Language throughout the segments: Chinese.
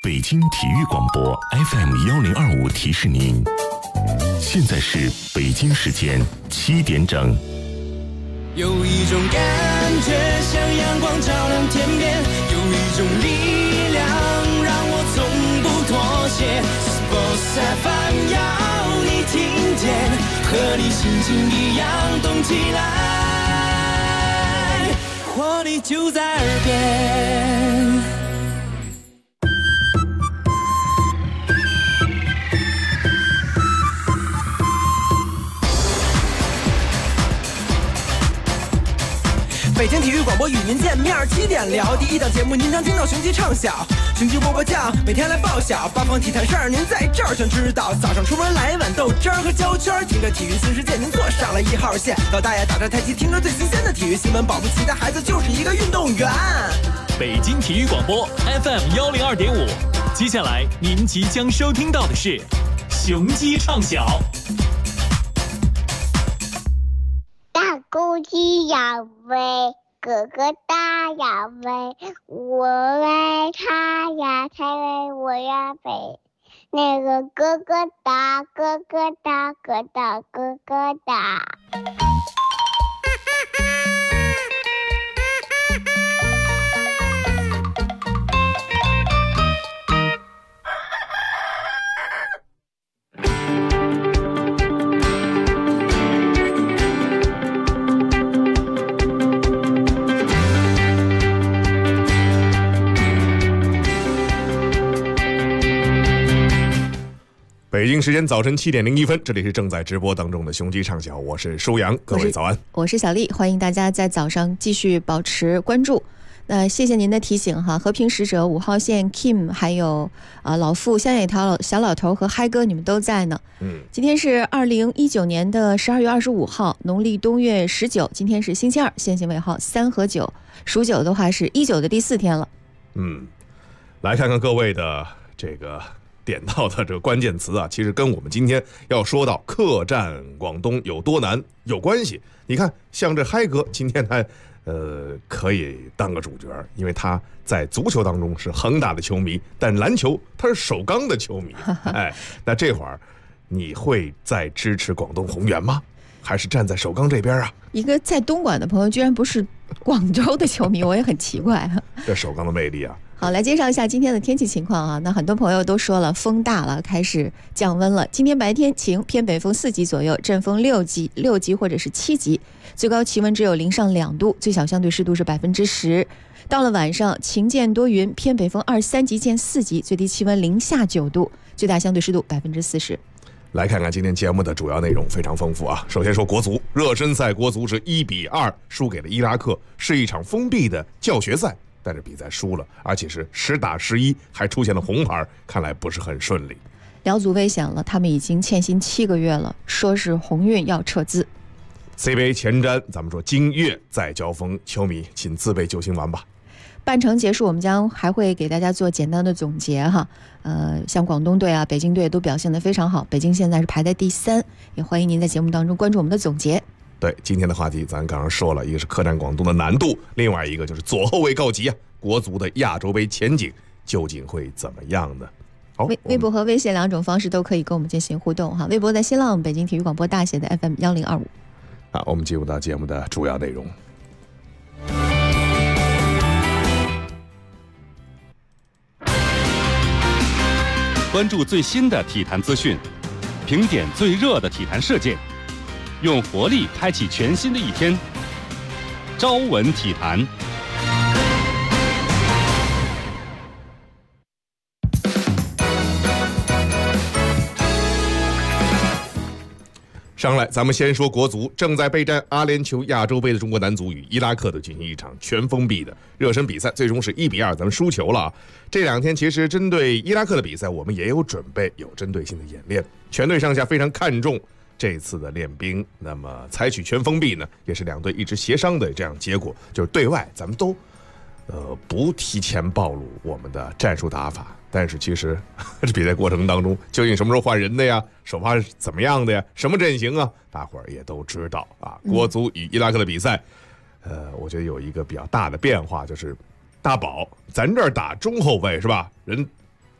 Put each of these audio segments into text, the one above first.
北京体育广播 FM1025提示您，现在是北京时间7点整。 有一种感觉像阳光照亮天边，有一种力量让我从不妥协。Sports FM 要你听见，和你心情一样动起来，活力就在耳边。北京体育广播与您见面，7点聊第一档节目，您常听到雄鸡唱晓，雄鸡波波酱，每天来报晓，八方体坛事儿您在这儿全知道。早上出门来一碗豆汁儿和焦圈，听着体育新世界，您坐上了1号线。老大爷打着太极，听着最新鲜的体育新闻，保不齐的孩子就是一个运动员。 北京体育广播 FM102.5，接下来您即将收听到的是雄鸡唱晓。 大公鸡要飞，哥哥大要飞，我为他呀，他为我呀飞。那个哥哥大，哥哥大，哥大，哥哥大。 北京时间早晨7点01分，这里是正在直播当中的雄鸡唱晓，我是舒阳，各位早安， 我是小丽，欢迎大家在早上继续保持关注。谢谢您的提醒哈，和平使者5号线 Kim 还有老傅香野桃小老头和嗨哥，你们都在呢。今天是2019年的12月25号，农历冬月19，今天是星期二，现行尾号3和9，属9的话是19的第4天了。 来看看各位的这个点到的这个关键词啊，其实跟我们今天要说到客战广东有多难有关系。你看，像这嗨哥今天还可以当个主角，因为他在足球当中是恒大的球迷，但篮球他是首钢的球迷。那这会儿你会在支持广东宏远吗？还是站在首钢这边啊？ 一个在东莞的朋友居然不是广州的球迷，我也很奇怪。 这首钢的魅力啊！ 好，来介绍一下今天的天气情况啊。那很多朋友都说了，风大了，开始降温了。今天白天晴，偏北风4级左右，阵风6级或者是7级，最高气温只有0上2度，最小相对湿度是10%。到了晚上，晴间多云，偏北风2、3级见4级，最低气温0下9度，最大相对湿度40%。 来看看今天节目的主要内容，非常丰富啊。首先说国足热身赛，国足是1-2输给了伊拉克，是一场封闭的教学赛。但是比赛输了，而且是10打11，还出现了红牌，看来不是很顺利。 辽足危险了，他们已经欠薪7个月了，说是宏运要撤资。 CBA 前瞻，咱们说今月再交锋，球迷请自备救心丸吧。 半程结束，我们将还会给大家做简单的总结哈。像广东队啊、北京队都表现得非常好，北京现在是排在第3，也欢迎您在节目当中关注我们的总结。 对，今天的话题咱刚刚说了，一个是客战广东的难度，另外一个就是左后卫告急啊，国足的亚洲杯前景究竟会怎么样呢？好， 微博和微信2种方式都可以跟我们进行互动哈。微博在新浪北京体育广播大写的 FM1025。 好，我们进入到节目的主要内容。 关注最新的体坛资讯，评点最热的体坛事件，用活力开启全新的一天。朝闻体坛。 上来咱们先说国足，正在备战阿联酋亚洲杯的中国男足与伊拉克队进行一场全封闭的热身比赛，最终是1-2，咱们输球了。这2天其实针对伊拉克的比赛我们也有准备，有针对性的演练，全队上下非常看重这次的练兵。那么采取全封闭呢，也是2队一直协商的这样结果，就是对外咱们都不提前暴露我们的战术打法，但是其实这比赛过程当中究竟什么时候换人的呀，首发是怎么样的呀，什么阵型啊，大伙儿也都知道啊。国足与伊拉克的比赛我觉得有一个比较大的变化，就是大宝咱这儿打中后卫是吧，人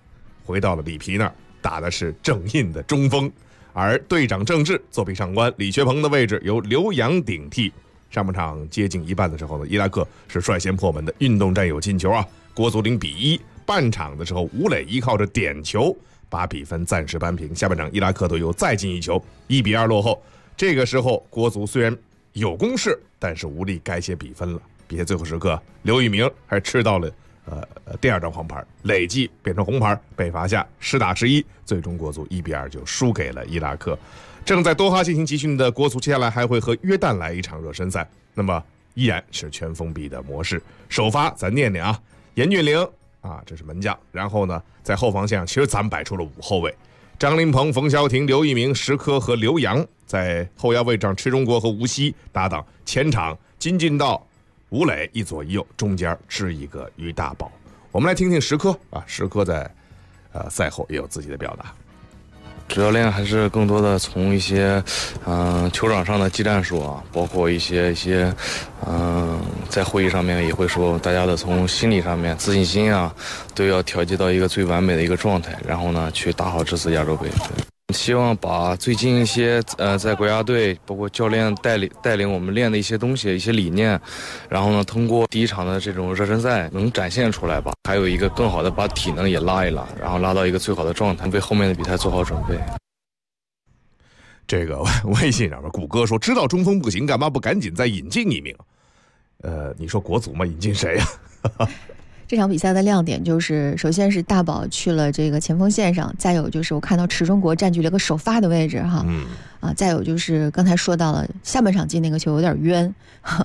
回到了里皮那儿，打的是正印的中锋，而队长郑智作为上官，李学鹏的位置由刘洋顶替。上半场接近一半的时候呢，伊拉克是率先破门的，运动战有进球啊，国足0比1。半场的时候，吴磊依靠着点球把比分暂时扳平。下半场伊拉克队又再进一球，1比2落后。这个时候国足虽然有攻势，但是无力改写比分了。比赛最后时刻，刘宇明还吃到了第2张黄牌，累计变成红牌，被罚下10打11，最终国足1比2就输给了伊拉克。正在多哈进行集训的国足，接下来还会和约旦来一场热身赛，那么依然是全封闭的模式。首发咱念念啊，严俊凌啊，这是门将。然后呢，在后防线上，其实咱们摆出了5后卫：张琳芃、冯潇霆、刘一鸣、石科和刘洋。在后腰位置上，池忠国和吴曦搭档。前场金敬道、吴磊一左一右，中间支一个于大宝。我们来听听石科啊，石科在赛后也有自己的表达。 主教练还是更多的从一些球场上的技战术啊，包括一些在会议上面也会说，大家的从心理上面自信心啊，都要调节到一个最完美的一个状态，然后呢去打好这次亚洲杯。希望把最近一些在国家队包括教练带领我们练的一些东西、一些理念，然后呢通过第一场的这种热身赛能展现出来吧。还有一个更好的把体能也拉一拉，然后拉到一个最好的状态，为后面的比赛做好准备。 这个微信上面谷歌说，知道中锋不行，干嘛不赶紧再引进一名？你说国足嘛，引进谁呀？ 这场比赛的亮点就是，首先是大宝去了这个前锋线上，再有就是我看到池忠国占据了个首发的位置哈，再有就是刚才说到了下半场进那个球有点冤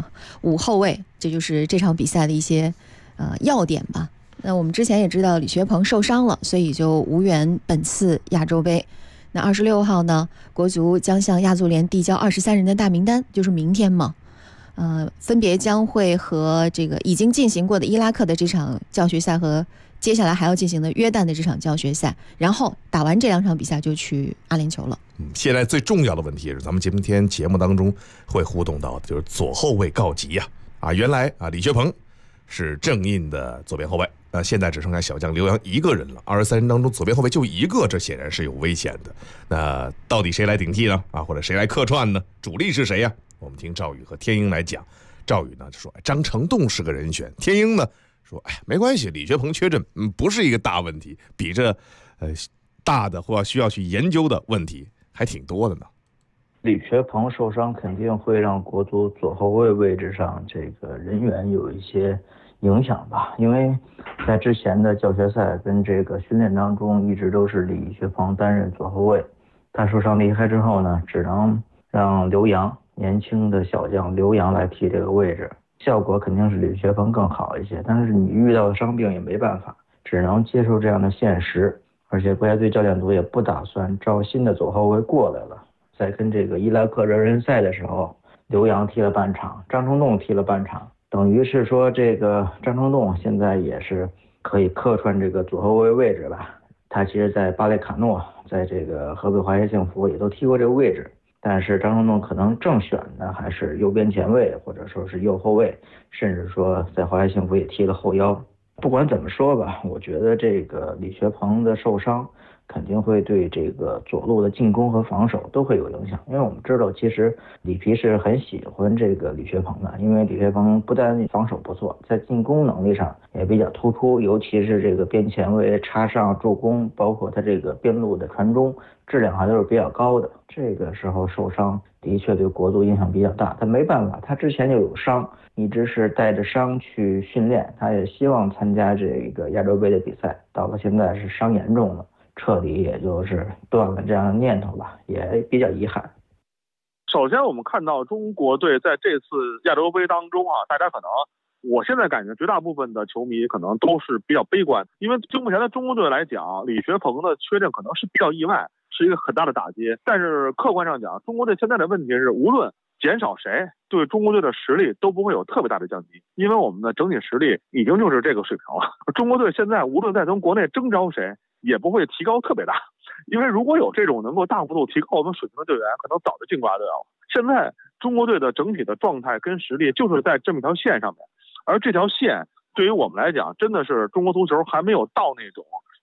，5后卫，这就是这场比赛的一些要点吧。那我们之前也知道李学鹏受伤了，所以就无缘本次亚洲杯。那26号呢，国足将向亚足联递交23人的大名单，就是明天嘛。分别将会和这个已经进行过的伊拉克的这场教学赛和接下来还要进行的约旦的这场教学赛，然后打完这2场比赛就去阿联酋了。 现在最重要的问题是，咱们今天节目当中会互动到的就是左后卫告急呀！原来李学鹏是正印的左边后卫，现在只剩下小将刘洋一个人了。23人当中左边后卫就一个，这显然是有危险的。那到底谁来顶替呢？或者谁来客串呢？主力是谁呀？我们听赵宇和天鹰来讲。赵宇呢就说张成栋是个人选，天鹰呢说没关系，李学鹏缺阵不是一个大问题，比这大的或需要去研究的问题还挺多的呢。 李学鹏受伤肯定会让国足左后卫位置上这个人员有一些影响吧，因为在之前的教学赛跟这个训练当中一直都是李学鹏担任左后卫，他受伤离开之后呢，只能让刘洋年轻的小将刘洋来踢这个位置，效果肯定是李学鹏更好一些，但是你遇到伤病也没办法，只能接受这样的现实。而且国家队教练组也不打算招新的左后卫过来了。在跟这个伊拉克热身赛的时候，刘洋踢了半场，张成栋踢了半场，等于是说这个张成栋现在也是可以客串这个左后卫位置吧。他其实在巴列卡诺，在这个河北华夏幸福也都踢过这个位置，但是张成栋可能正选的还是右边前卫，或者说是右后卫，甚至说在华夏幸福也踢了后腰。不管怎么说吧，我觉得这个李学鹏的受伤肯定会对这个左路的进攻和防守都会有影响，因为我们知道其实里皮是很喜欢这个李学鹏的，因为李学鹏不但防守不错，在进攻能力上也比较突出，尤其是这个边前卫插上助攻，包括他这个边路的传中质量还都是比较高的。这个时候受伤的确对国足影响比较大，但没办法，他之前就有伤，一直是带着伤去训练，他也希望参加这个亚洲杯的比赛，到了现在是伤严重了，彻底也就是断了这样的念头吧，也比较遗憾。 首先我们看到中国队在这次亚洲杯当中大家可能我现在感觉绝大部分的球迷可能都是比较悲观，因为就目前的中国队来讲，李学鹏的缺阵可能是比较意外，是一个很大的打击。但是客观上讲，中国队现在的问题是，无论减少谁，对中国队的实力都不会有特别大的降低，因为我们的整体实力已经就是这个水平了。中国队现在无论在从国内征召谁，也不会提高特别大，因为如果有这种能够大幅度提高我们水平的队员，可能早就进国家队了。现在中国队的整体的状态跟实力就是在这么一条线上面，而这条线对于我们来讲，真的是中国足球还没有到那种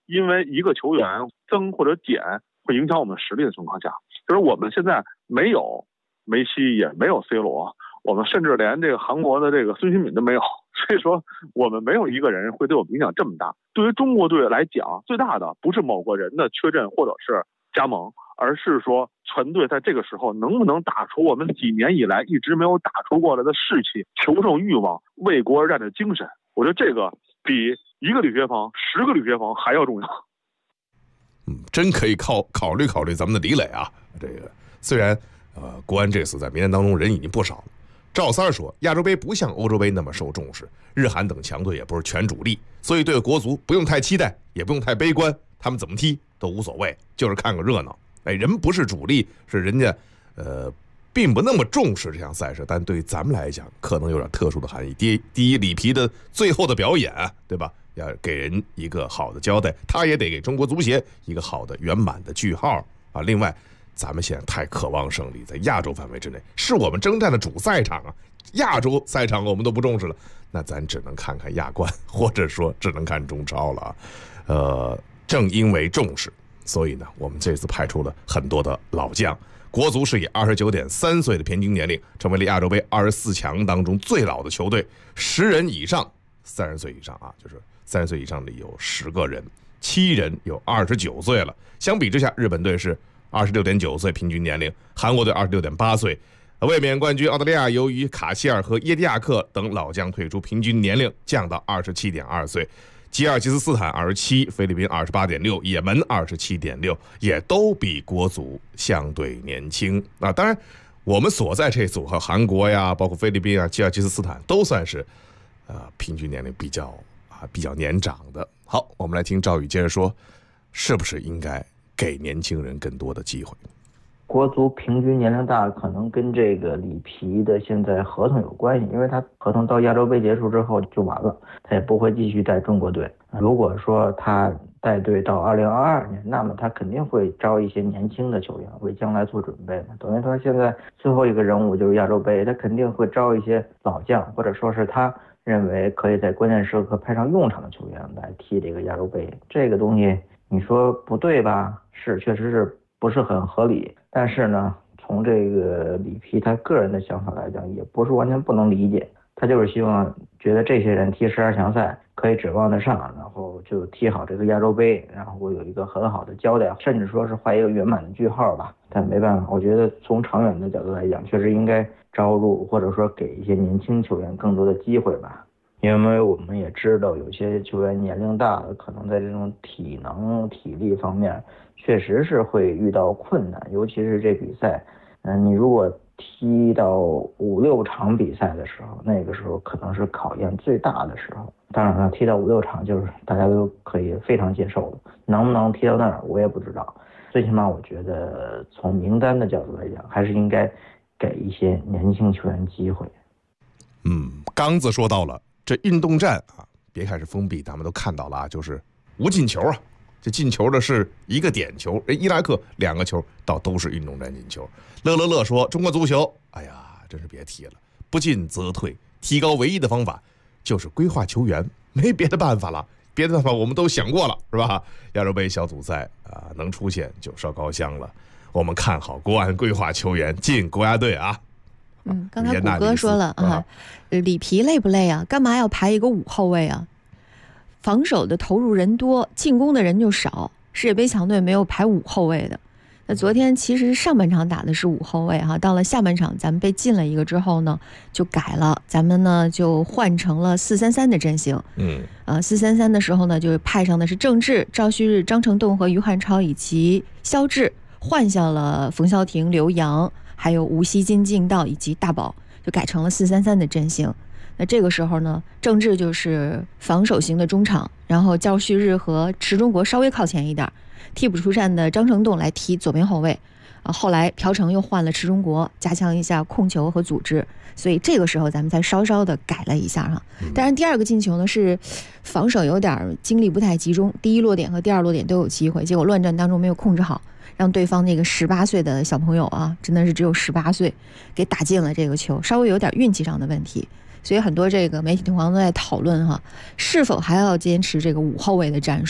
因为一个球员增或者减会影响我们实力的情况下，就是我们现在没有梅西，也没有 C 罗，我们甚至连这个韩国的这个孙兴敏都没有，所以说我们没有一个人会对我们影响这么大。对于中国队来讲，最大的不是某个人的缺阵或者是加盟，而是说全队在这个时候能不能打出我们几年以来一直没有打出过来的士气、求胜欲望、为国而战的精神。我觉得这个比一个李学鹏、10个李学鹏还要重要。 真可以考虑考虑咱们的李磊啊。这个虽然国安这次在名单当中人已经不少了。赵三说，亚洲杯不像欧洲杯那么受重视，日韩等强队也不是全主力，所以对国足不用太期待，也不用太悲观，他们怎么踢都无所谓，就是看个热闹。人不是主力，是人家并不那么重视这项赛事，但对于咱们来讲可能有点特殊的含义。第一，里皮的最后的表演，对吧？要给人一个好的交代，他也得给中国足协一个好的圆满的句号啊。另外，咱们现在太渴望胜利，在亚洲范围之内是我们征战的主赛场啊，亚洲赛场我们都不重视了，那咱只能看看亚冠，或者说只能看中超了啊。正因为重视，所以呢，我们这次派出了很多的老将。国足是以29.3岁的平均年龄成为了亚洲杯24强当中最老的球队，10人以上30岁以上啊，就是30岁以上的有10个人，7人有29岁了。相比之下，日本队是26.9岁平均年龄，韩国队26.8岁。卫冕冠军澳大利亚由于卡希尔和耶迪亚克等老将退出，平均年龄降到27.2岁。吉尔吉斯斯坦27，菲律宾28.6，也门27.6，也都比国足相对年轻啊。当然，我们所在这组和韩国呀，包括菲律宾啊、吉尔吉斯斯坦都算是平均年龄比较年长的。好，我们来听赵宇接着说，是不是应该给年轻人更多的机会？ 国足平均年龄大可能跟这个里皮的现在合同有关系，因为他合同到亚洲杯结束之后就完了，他也不会继续带中国队。如果说他带队到2022年，那么他肯定会招一些年轻的球员为将来做准备嘛。等于说现在最后一个任务就是亚洲杯，他肯定会招一些老将，或者说是他认为可以在关键时刻派上用场的球员来踢这个亚洲杯。这个东西你说不对吧？是，确实是不是很合理，但是呢，从这个里皮他个人的想法来讲，也不是完全不能理解。他就是希望觉得这些人踢12强赛可以指望得上，然后就踢好这个亚洲杯，然后有一个很好的交代，甚至说是画一个圆满的句号吧。但没办法，我觉得从长远的角度来讲，确实应该招入或者说给一些年轻球员更多的机会吧。因为我们也知道有些球员年龄大了，可能在这种体能体力方面确实是会遇到困难，尤其是这比赛你如果踢到5-6场比赛的时候，那个时候可能是考验最大的时候。当然了，踢到5-6场就是大家都可以非常接受了，能不能踢到那儿我也不知道。最起码我觉得从名单的角度来讲，还是应该给一些年轻球员机会。 刚子说到了这运动战啊，别看是封闭，咱们都看到了啊，就是无进球啊。这进球的是一个点球，伊拉克2个球都是运动战进球。乐说，中国足球，哎呀，真是别提了，不进则退，提高唯一的方法就是规划球员，没别的办法了。别的办法我们都想过了，是吧？亚洲杯小组赛能出现就烧高香了。我们看好国安规划球员进国家队啊。 刚才谷歌说了啊，里皮累不累啊？干嘛要排一个5后卫啊？防守的投入人多，进攻的人就少。世界杯强队没有排5后卫的。那昨天其实上半场打的是5后卫哈，到了下半场咱们被进了一个之后呢，就改了，咱们呢就换成了4-3-3的阵型。4-3-3的时候呢，就派上的是郑智、赵旭日、张成栋和于汉超以及肖智，换下了冯潇霆、刘洋，还有吴曦、金敬道以及大宝，就改成了4-3-3的阵型。那这个时候呢，郑智就是防守型的中场，然后赵旭日和池忠国稍微靠前一点，替补出战的张成栋来踢左边后卫。后来朴成又换了池忠国，加强一下控球和组织，所以这个时候咱们才稍稍的改了一下哈。当然第2个进球呢是防守有点精力不太集中，第1落点和第2落点都有机会，结果乱战当中没有控制好，让对方那个18岁的小朋友啊，真的是只有18岁，给打进了这个球，稍微有点运气上的问题。所以很多这个媒体同行都在讨论哈，是否还要坚持这个5后卫的战术？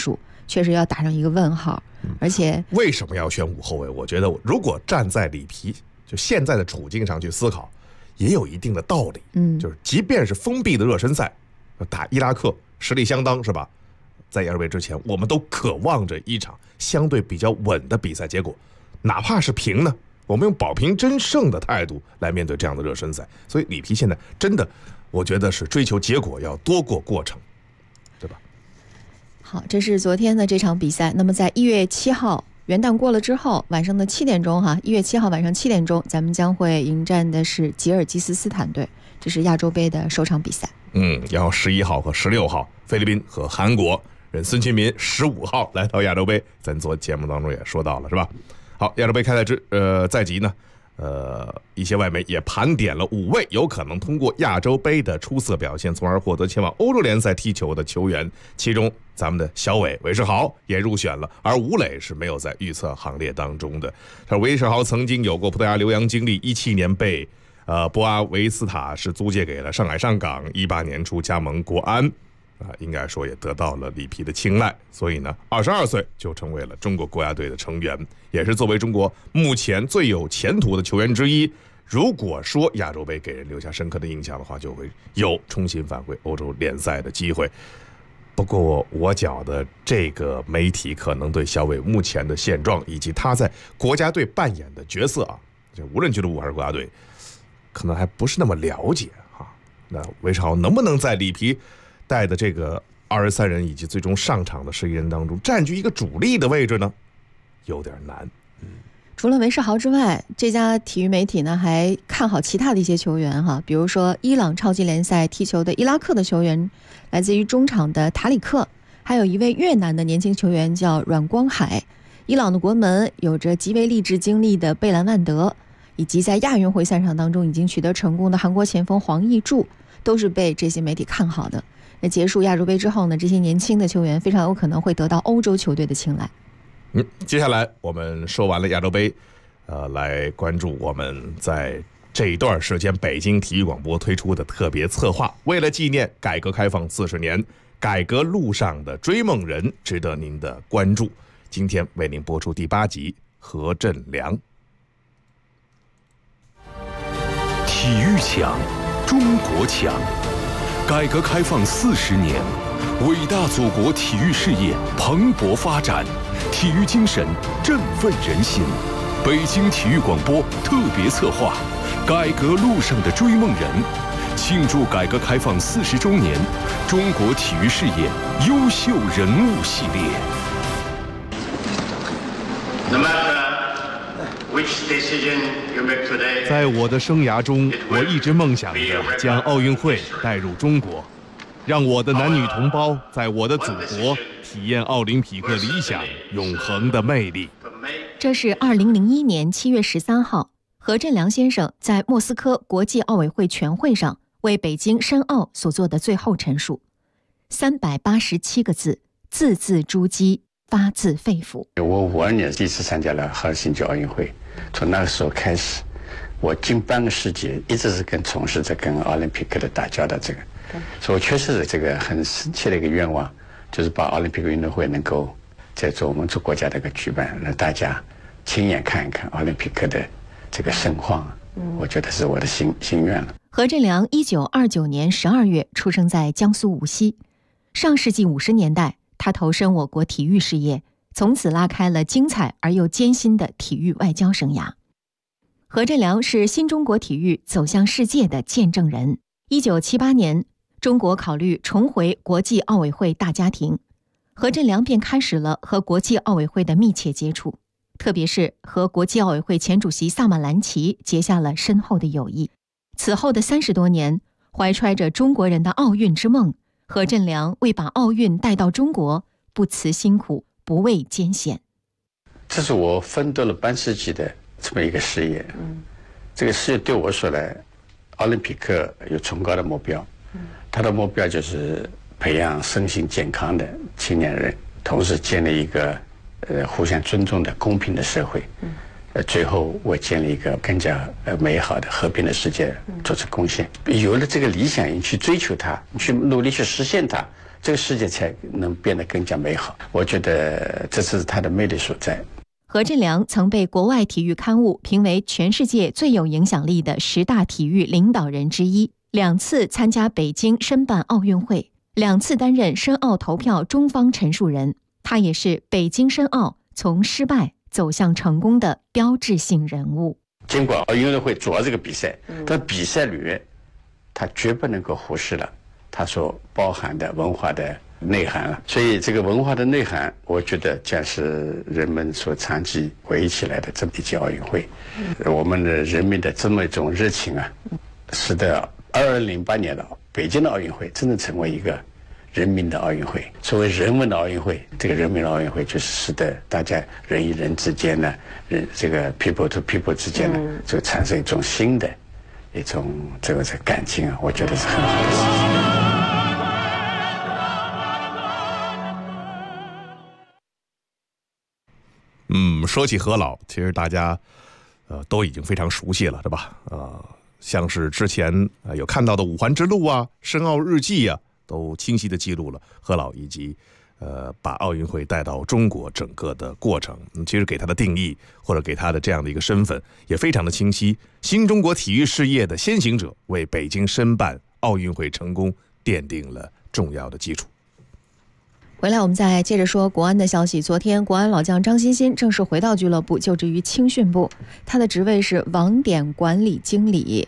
确实要打上一个问号。而且为什么要选5后卫？我觉得如果站在里皮就现在的处境上去思考，也有一定的道理。就是即便是封闭的热身赛，打伊拉克实力相当是吧？在亚洲杯之前，我们都渴望着一场相对比较稳的比赛结果，哪怕是平呢，我们用保平争胜的态度来面对这样的热身赛。所以里皮现在真的，我觉得是追求结果要多过过程，对吧？ 好，这是昨天的这场比赛。那么在1月7号元旦过了之后，晚上的7点钟1月7号晚上7点钟，咱们将会迎战的是吉尔吉斯斯坦队，这是亚洲杯的首场比赛。然后11号和16号菲律宾和韩国，孙兴民15号来到亚洲杯，咱昨节目当中也说到了是吧？好，亚洲杯开赛在即呢，一些外媒也盘点了5位有可能通过亚洲杯的出色表现，从而获得前往欧洲联赛踢球的球员。其中咱们的小韦世豪也入选了，而吴磊是没有在预测行列当中的。韦世豪曾经有过葡萄牙留洋经历，17年被波阿维斯塔是租借给了上海上港，18年初加盟国安，应该说也得到了里皮的青睐，所以呢，22岁就成为了中国国家队的成员，也是作为中国目前最有前途的球员之一。如果说亚洲杯给人留下深刻的印象的话，就会有重新返回欧洲联赛的机会。不过我觉得这个媒体可能对小韦目前的现状以及他在国家队扮演的角色就无论俱乐部还是国家队，可能还不是那么了解那韦世豪能不能在里皮带的这个23人以及最终上场的11人当中占据一个主力的位置呢？有点难。除了韦世豪之外，这家体育媒体呢还看好其他的一些球员比如说伊朗超级联赛踢球的伊拉克的球员，来自于中场的塔里克，还有一位越南的年轻球员叫阮光海，伊朗的国门有着极为励志经历的贝兰万德，以及在亚运会赛场当中已经取得成功的韩国前锋黄义柱，都是被这些媒体看好的。那结束亚洲杯之后呢，这些年轻的球员非常有可能会得到欧洲球队的青睐。 接下来我们说完了亚洲杯，来关注我们在这一段时间北京体育广播推出的特别策划，为了纪念改革开放40年，改革路上的追梦人，值得您的关注。今天为您播出第8集《何振良》。 体育强，中国强。改革开放40年，伟大祖国体育事业蓬勃发展，体育精神振奋人心。北京体育广播特别策划《改革路上的追梦人》，庆祝改革开放40周年，中国体育事业优秀人物系列。 在我的生涯中，我一直梦想着将奥运会带入中国，让我的男女同胞在我的祖国体验奥林匹克理想永恒的魅力。 这是2001年7月13号，何振良先生在莫斯科国际奥委会全会上为北京申奥所做的最后陈述，387个字，字字珠玑，发自肺腑。 我52年第一次参加了赫尔辛基奥运会，从那个时候开始，我近半个世纪一直是从事着跟奥林匹克的打交道，所以我确实是这个很深切的一个愿望，就是把奥林匹克运动会能够在我们这国家的一个举办，让大家亲眼看一看奥林匹克的这个盛况，我觉得是我的心愿了。 何振良1929年12月出生在江苏无锡，上世纪50年代，他投身我国体育事业，从此拉开了精彩而又艰辛的体育外交生涯。何振良是新中国体育走向世界的见证人。1978年，中国考虑重回国际奥委会大家庭，何振良便开始了和国际奥委会的密切接触，特别是和国际奥委会前主席萨马兰奇结下了深厚的友谊。此后的30多年，怀揣着中国人的奥运之梦，何振良为把奥运带到中国，不辞辛苦，不畏艰险。 这是我奋斗了半世纪的这么一个事业。这个事业对我说来，奥林匹克有崇高的目标，它的目标就是培养身心健康的青年人，同时建立一个互相尊重的公平的社会。 最后为建立一个更加美好的和平的世界做出贡献。有了这个理想，你去追求它，你去努力去实现它，这个世界才能变得更加美好。我觉得这是它的魅力所在。 何振良曾被国外体育刊物评为全世界最有影响力的10大体育领导人之一，2次参加北京申办奥运会，2次担任申奥投票中方陈述人。他也是北京申奥从失败走向成功的标志性人物。 尽管奥运会主要这个比赛，但比赛里面他绝不能够忽视了它所包含的文化的内涵了。所以这个文化的内涵，我觉得将是人们所长期回忆起来的这么一届奥运会。我们的人民的这么一种热情啊，使得2008年的北京的奥运会真正成为一个人民的奥运会。所谓人文的奥运会，这个人民的奥运会就是使得大家人与人之间呢，这个 people to people 之间呢，就产生一种新的一种这个感情啊，我觉得是很好的事情。 说起何老，其实大家都已经非常熟悉了，对吧？像是之前有看到的五环之路啊、申奥日记啊，都清晰的记录了何老以及把奥运会带到中国整个的过程。其实给他的定义或者给他的这样的一个身份也非常的清晰，新中国体育事业的先行者，为北京申办奥运会成功奠定了重要的基础。 回来我们再接着说国安的消息。昨天国安老将张欣欣正式回到俱乐部，就职于青训部，他的职位是网点管理经理。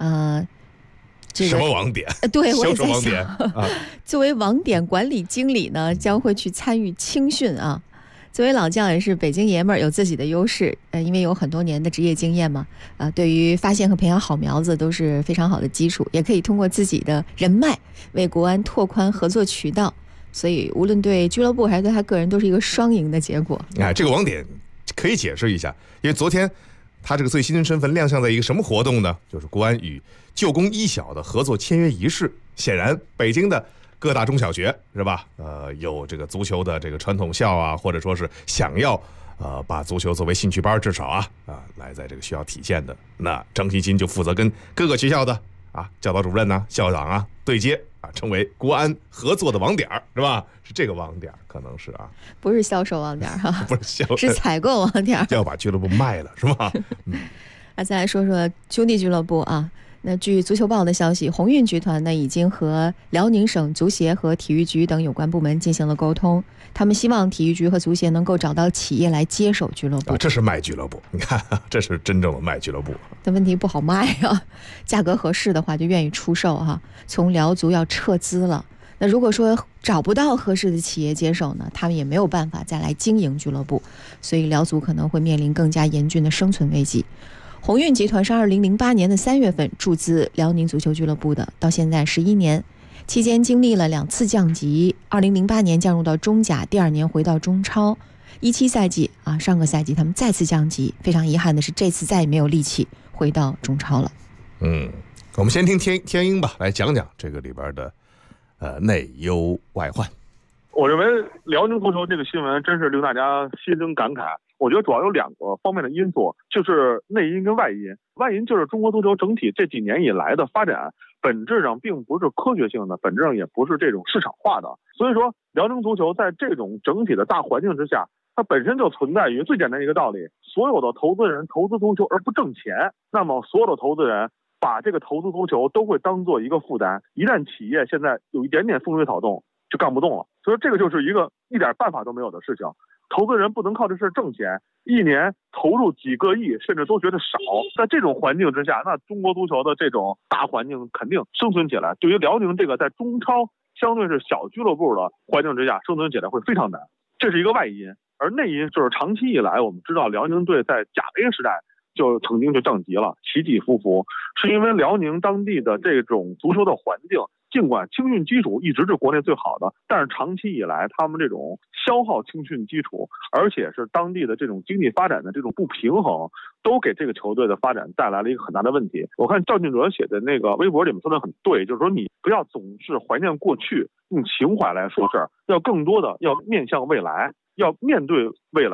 什么网点？ 对，我也在网点想，作为网点管理经理呢，将会去参与青训啊。作为老将，也是北京爷们儿，有自己的优势。因为有很多年的职业经验嘛，对于发现和培养好苗子都是非常好的基础，也可以通过自己的人脉为国安拓宽合作渠道。所以无论对俱乐部还是对他个人，都是一个双赢的结果。 这个网点可以解释一下，因为昨天他这个最新的身份亮相在一个什么活动呢？就是国安与旧工一小的合作签约仪式。显然北京的各大中小学是吧？有这个足球的这个传统校啊，或者说是想要把足球作为兴趣班，至少来在这个学校体现的，那张欣欣就负责跟各个学校的教导主任呐、校长啊对接成为国安合作的网点是吧？是这个网点，可能是不是销售网点不是销售， 是采购网点， 要把俱乐部卖了是吧？ 再来说说兄弟俱乐部啊。那据足球报的消息，鸿运集团呢已经和辽宁省足协和体育局等有关部门进行了沟通，他们希望体育局和足协能够找到企业来接手俱乐部。 这是卖俱乐部，你看，这是真正的卖俱乐部。 但问题不好卖啊，价格合适的话就愿意出售哈。从辽足要撤资了，那如果说找不到合适的企业接手呢，他们也没有办法再来经营俱乐部，所以辽足可能会面临更加严峻的生存危机。鸿运集团是2008年的3月份注资辽宁足球俱乐部的，到现在11年，期间经历了2次降级，2008年降入到中甲，第2年回到中超，17赛季上个赛季他们再次降级，非常遗憾的是这次再也没有力气回到中超了。 我们先听天鹰吧，来讲讲这个里边的内忧外患。 我认为辽宁足球这个新闻真是令大家心生感慨。我觉得主要有2个方面的因素，就是内因跟外因。外因就是中国足球整体这几年以来的发展，本质上并不是科学性的，本质上也不是这种市场化的。所以说，辽宁足球在这种整体的大环境之下，它本身就存在于最简单的一个道理：所有的投资人投资足球而不挣钱，那么所有的投资人把这个投资足球都会当做一个负担。一旦企业现在有一点点风吹草动，就干不动了。所以这个就是一个一点办法都没有的事情。投资人不能靠这事挣钱，一年投入几个亿，甚至都觉得少。在这种环境之下，那中国足球的这种大环境肯定生存起来，对于辽宁这个在中超相对是小俱乐部的环境之下，生存起来会非常难。这是一个外因。而内因就是长期以来，我们知道辽宁队在甲 A 时代就曾经就降级了，起起伏伏，是因为辽宁当地的这种足球的环境，尽管青训基础一直是国内最好的，但是长期以来他们这种消耗青训基础，而且是当地的这种经济发展的这种不平衡，都给这个球队的发展带来了一个很大的问题。我看赵俊哲写的那个微博里面说的很对，就是说你不要总是怀念过去，用情怀来说事儿，要更多的要面向未来，要面对未来，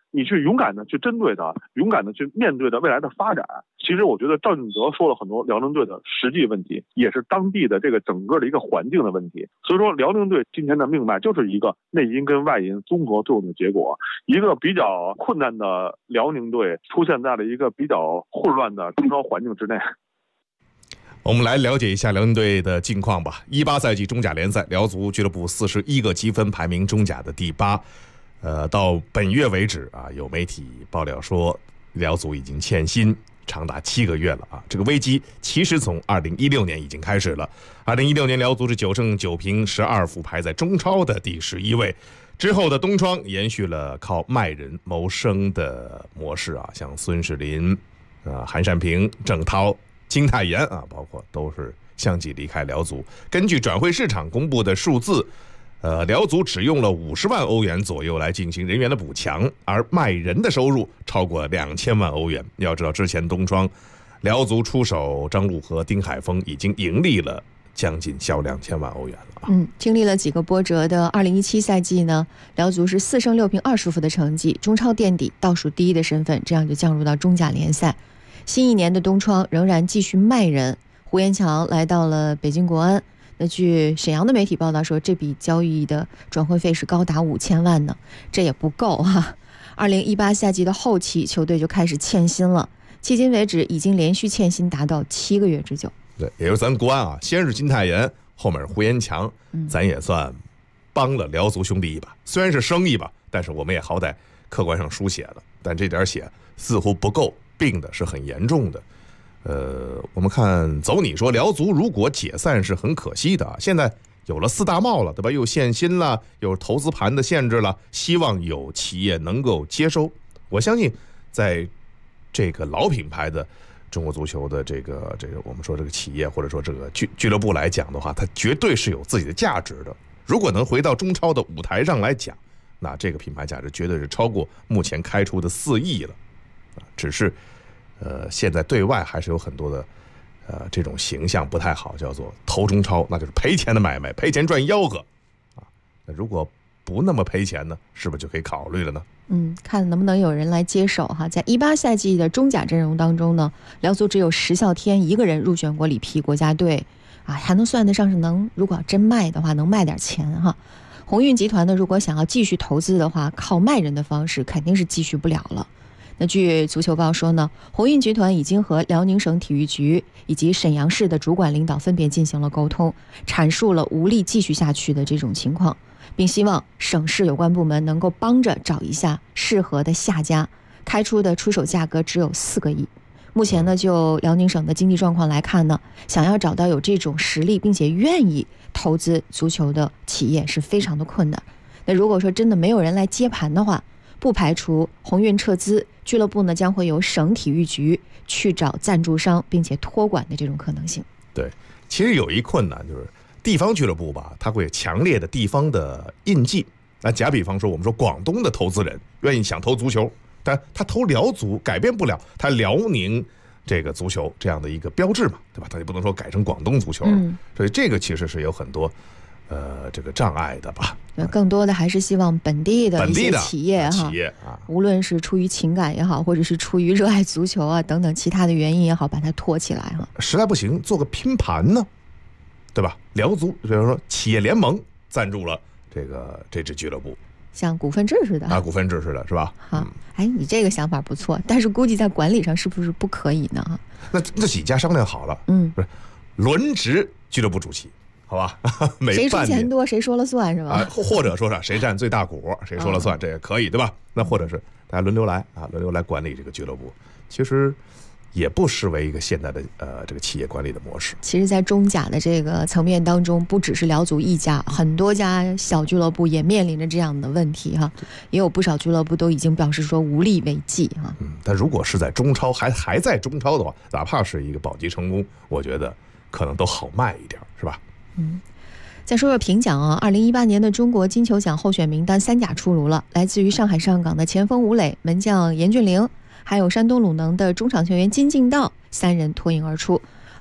你去勇敢的去针对它，勇敢的去面对的未来的发展。其实我觉得赵俊泽说了很多辽宁队的实际问题，也是当地的这个整个的一个环境的问题。所以说辽宁队今天的命脉就是一个内因跟外因综合作用的结果。一个比较困难的辽宁队出现在了一个比较混乱的中超环境之内。 我们来了解一下辽宁队的近况吧。18赛季中甲联赛，辽足俱乐部41个积分排名中甲的第8。到本月为止啊，有媒体爆料说辽足已经欠薪长达7个月了啊。这个危机其实从2016年已经开始了。2016年辽足是9胜9平12负，排在中超的第11位。之后的冬窗延续了靠卖人谋生的模式啊，像孙世林、韩善平、郑涛、金泰妍啊，包括都是相继离开辽足。根据转会市场公布的数字，辽足只用了50万欧元左右来进行人员的补强，而卖人的收入超过2000万欧元。要知道之前冬窗，辽足出手张路和丁海峰已经盈利了将近小2000万欧元了啊。 经历了几个波折的2017赛季呢，辽足是4胜6平20负的成绩，中超垫底倒数第1的身份，这样就降入到中甲联赛。新一年的冬窗仍然继续卖人，胡延强来到了北京国安。那据沈阳的媒体报道说，这笔交易的转会费是高达5000万呢，这也不够哈。2018赛季的后期，球队就开始欠薪了，迄今为止已经连续欠薪达到7个月之久。 对，也就是咱国安啊，先是金泰妍，后面是胡延强，咱也算帮了辽足兄弟一把。虽然是生意吧，但是我们也好歹客观上输血了，但这点血似乎不够，病的是很严重的。我们看走你说辽足如果解散是很可惜的啊。现在有了4大帽了，对吧？又限薪了，有投资盘的限制了，希望有企业能够接收。我相信在这个老品牌的中国足球的这个我们说这个企业或者说这个俱乐部来讲的话，它绝对是有自己的价值的。如果能回到中超的舞台上来讲，那这个品牌价值绝对是超过目前开出的4亿了。只是现在对外还是有很多的这种形象不太好，叫做投中超，那就是赔钱的买卖，赔钱赚吆喝啊。那如果不那么赔钱呢，是不是就可以考虑了呢？ 看能不能有人来接手哈。在18赛季的中甲阵容当中呢，辽足只有石啸天1个人入选过里皮国家队啊，还能算得上是如果真卖的话，能卖点钱哈。鸿运集团呢，如果想要继续投资的话，靠卖人的方式肯定是继续不了了。那据足球报说呢，鸿运集团已经和辽宁省体育局以及沈阳市的主管领导分别进行了沟通，阐述了无力继续下去的这种情况，并希望省市有关部门能够帮着找一下适合的下家。开出的出手价格只有4个亿。目前呢，就辽宁省的经济状况来看呢，想要找到有这种实力并且愿意投资足球的企业是非常的困难。那如果说真的没有人来接盘的话，不排除鸿运撤资，俱乐部呢将会由省体育局去找赞助商并且托管的这种可能性。 对，其实有一困难就是地方俱乐部吧，它会有强烈的地方的印记。那假比方说，我们说广东的投资人愿意想投足球，但他投辽足改变不了他辽宁这个足球这样的一个标志嘛，对吧？他也不能说改成广东足球了。所以这个其实是有很多这个障碍的吧。 更多的还是希望本地的一些企业哈，无论是出于情感也好，或者是出于热爱足球啊等等其他的原因也好，把它托起来哈。 实在不行，做个拼盘呢，对吧？辽足比如说企业联盟赞助了这支俱乐部， 像股份制似的啊，股份制似的是吧？ 好，你这个想法不错，但是估计在管理上是不是不可以呢？ 那几家商量好了，不是轮值俱乐部主席。好吧， 谁出钱多谁说了算是吧？ 或者说谁占最大股，谁说了算，这也可以，对吧？那或者是大家轮流来管理这个俱乐部，其实也不失为一个现代的这个企业管理的模式。 其实，在中甲的这个层面当中，不只是辽足一家，很多家小俱乐部也面临着这样的问题哈。也有不少俱乐部都已经表示说无力为继哈。 但如果是在中超还在中超的话，哪怕是一个保级成功，我觉得可能都好卖一点，是吧？ 再说说评奖啊，2018年的中国金球奖候选名单3甲出炉了，来自于上海上港的前锋吴磊、门将严俊凌，还有山东鲁能的中场球员金敬道3人脱颖而出。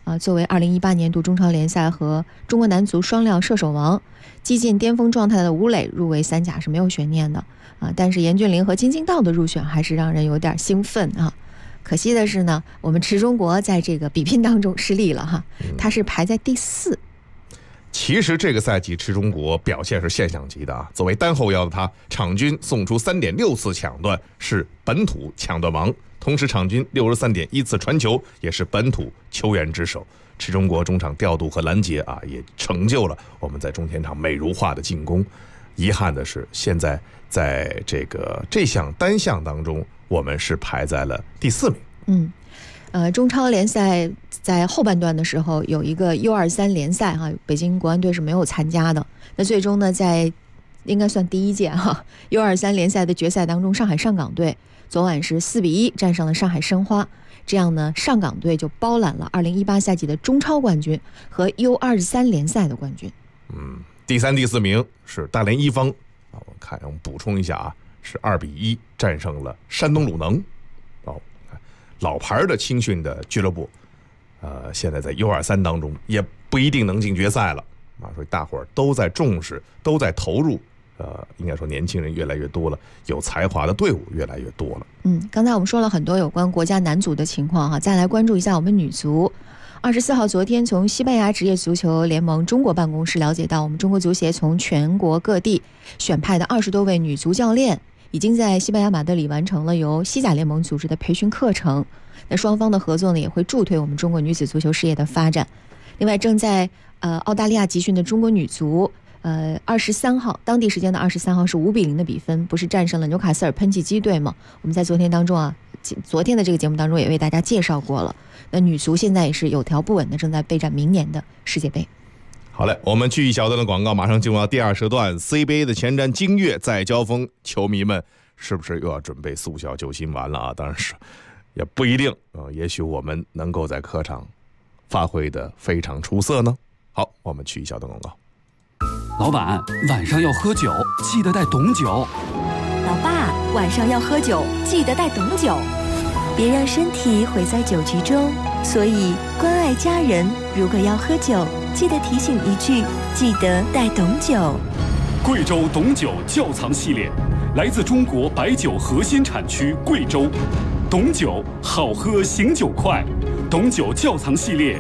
作为2018年度中超联赛和中国男足双料射手王，击进巅峰状态的吴磊入围3甲是没有悬念的但是严俊凌和金敬道的入选还是让人有点兴奋可惜的是呢，我们池中国在这个比拼当中失利了他是排在第4。 其实这个赛季池中国表现是现象级的作为单后腰的他，场均送出3.6次抢断，是本土抢断王，同时场均63.1次传球，也是本土球员之首。池中国中场调度和拦截也成就了我们在中前场美如画的进攻。遗憾的是，现在在这项单项当中，我们是排在了第4名。 中超联赛在后半段的时候有一个 U23 联赛北京国安队是没有参加的。那最终呢，在应该算第1届U23 联赛的决赛当中，上海上港队昨晚是4-1战胜了上海申花，这样呢，上港队就包揽了2018赛季的中超冠军和 U23 联赛的冠军。 第3、第4名是大连一方我们补充一下是2-1战胜了山东鲁能。老牌的青训的俱乐部现在在 U23 当中也不一定能进决赛了所以大伙儿都在重视，都在投入应该说年轻人越来越多了，有才华的队伍越来越多了。 刚才我们说了很多有关国家男足的情况再来关注一下我们女足。24号昨天从西班牙职业足球联盟中国办公室了解到，我们中国足协从全国各地选派的20多位女足教练已经在西班牙马德里完成了由西甲联盟组织的培训课程。那双方的合作呢，也会助推我们中国女子足球事业的发展。另外，正在澳大利亚集训的中国女足，23号当地时间的23号是5-0的比分，不是战胜了纽卡斯尔喷气机队吗？我们在昨天的这个节目当中也为大家介绍过了。那女足现在也是有条不紊的正在备战明年的世界杯。 好嘞，我们去一小段的广告，马上进入到第2时段。CBA 的前瞻京粤再交锋，球迷们是不是又要准备速效救心丸了当然是也不一定也许我们能够在客场发挥的非常出色呢。好，我们去一小段广告。 老板，晚上要喝酒，记得带董酒。 老爸，晚上要喝酒，记得带董酒。别让身体毁在酒局中，所以关爱家人，如果要喝酒，记得提醒一句，记得带董酒。 贵州董酒窖藏系列，来自中国白酒核心产区贵州。董酒好喝醒酒快，董酒窖藏系列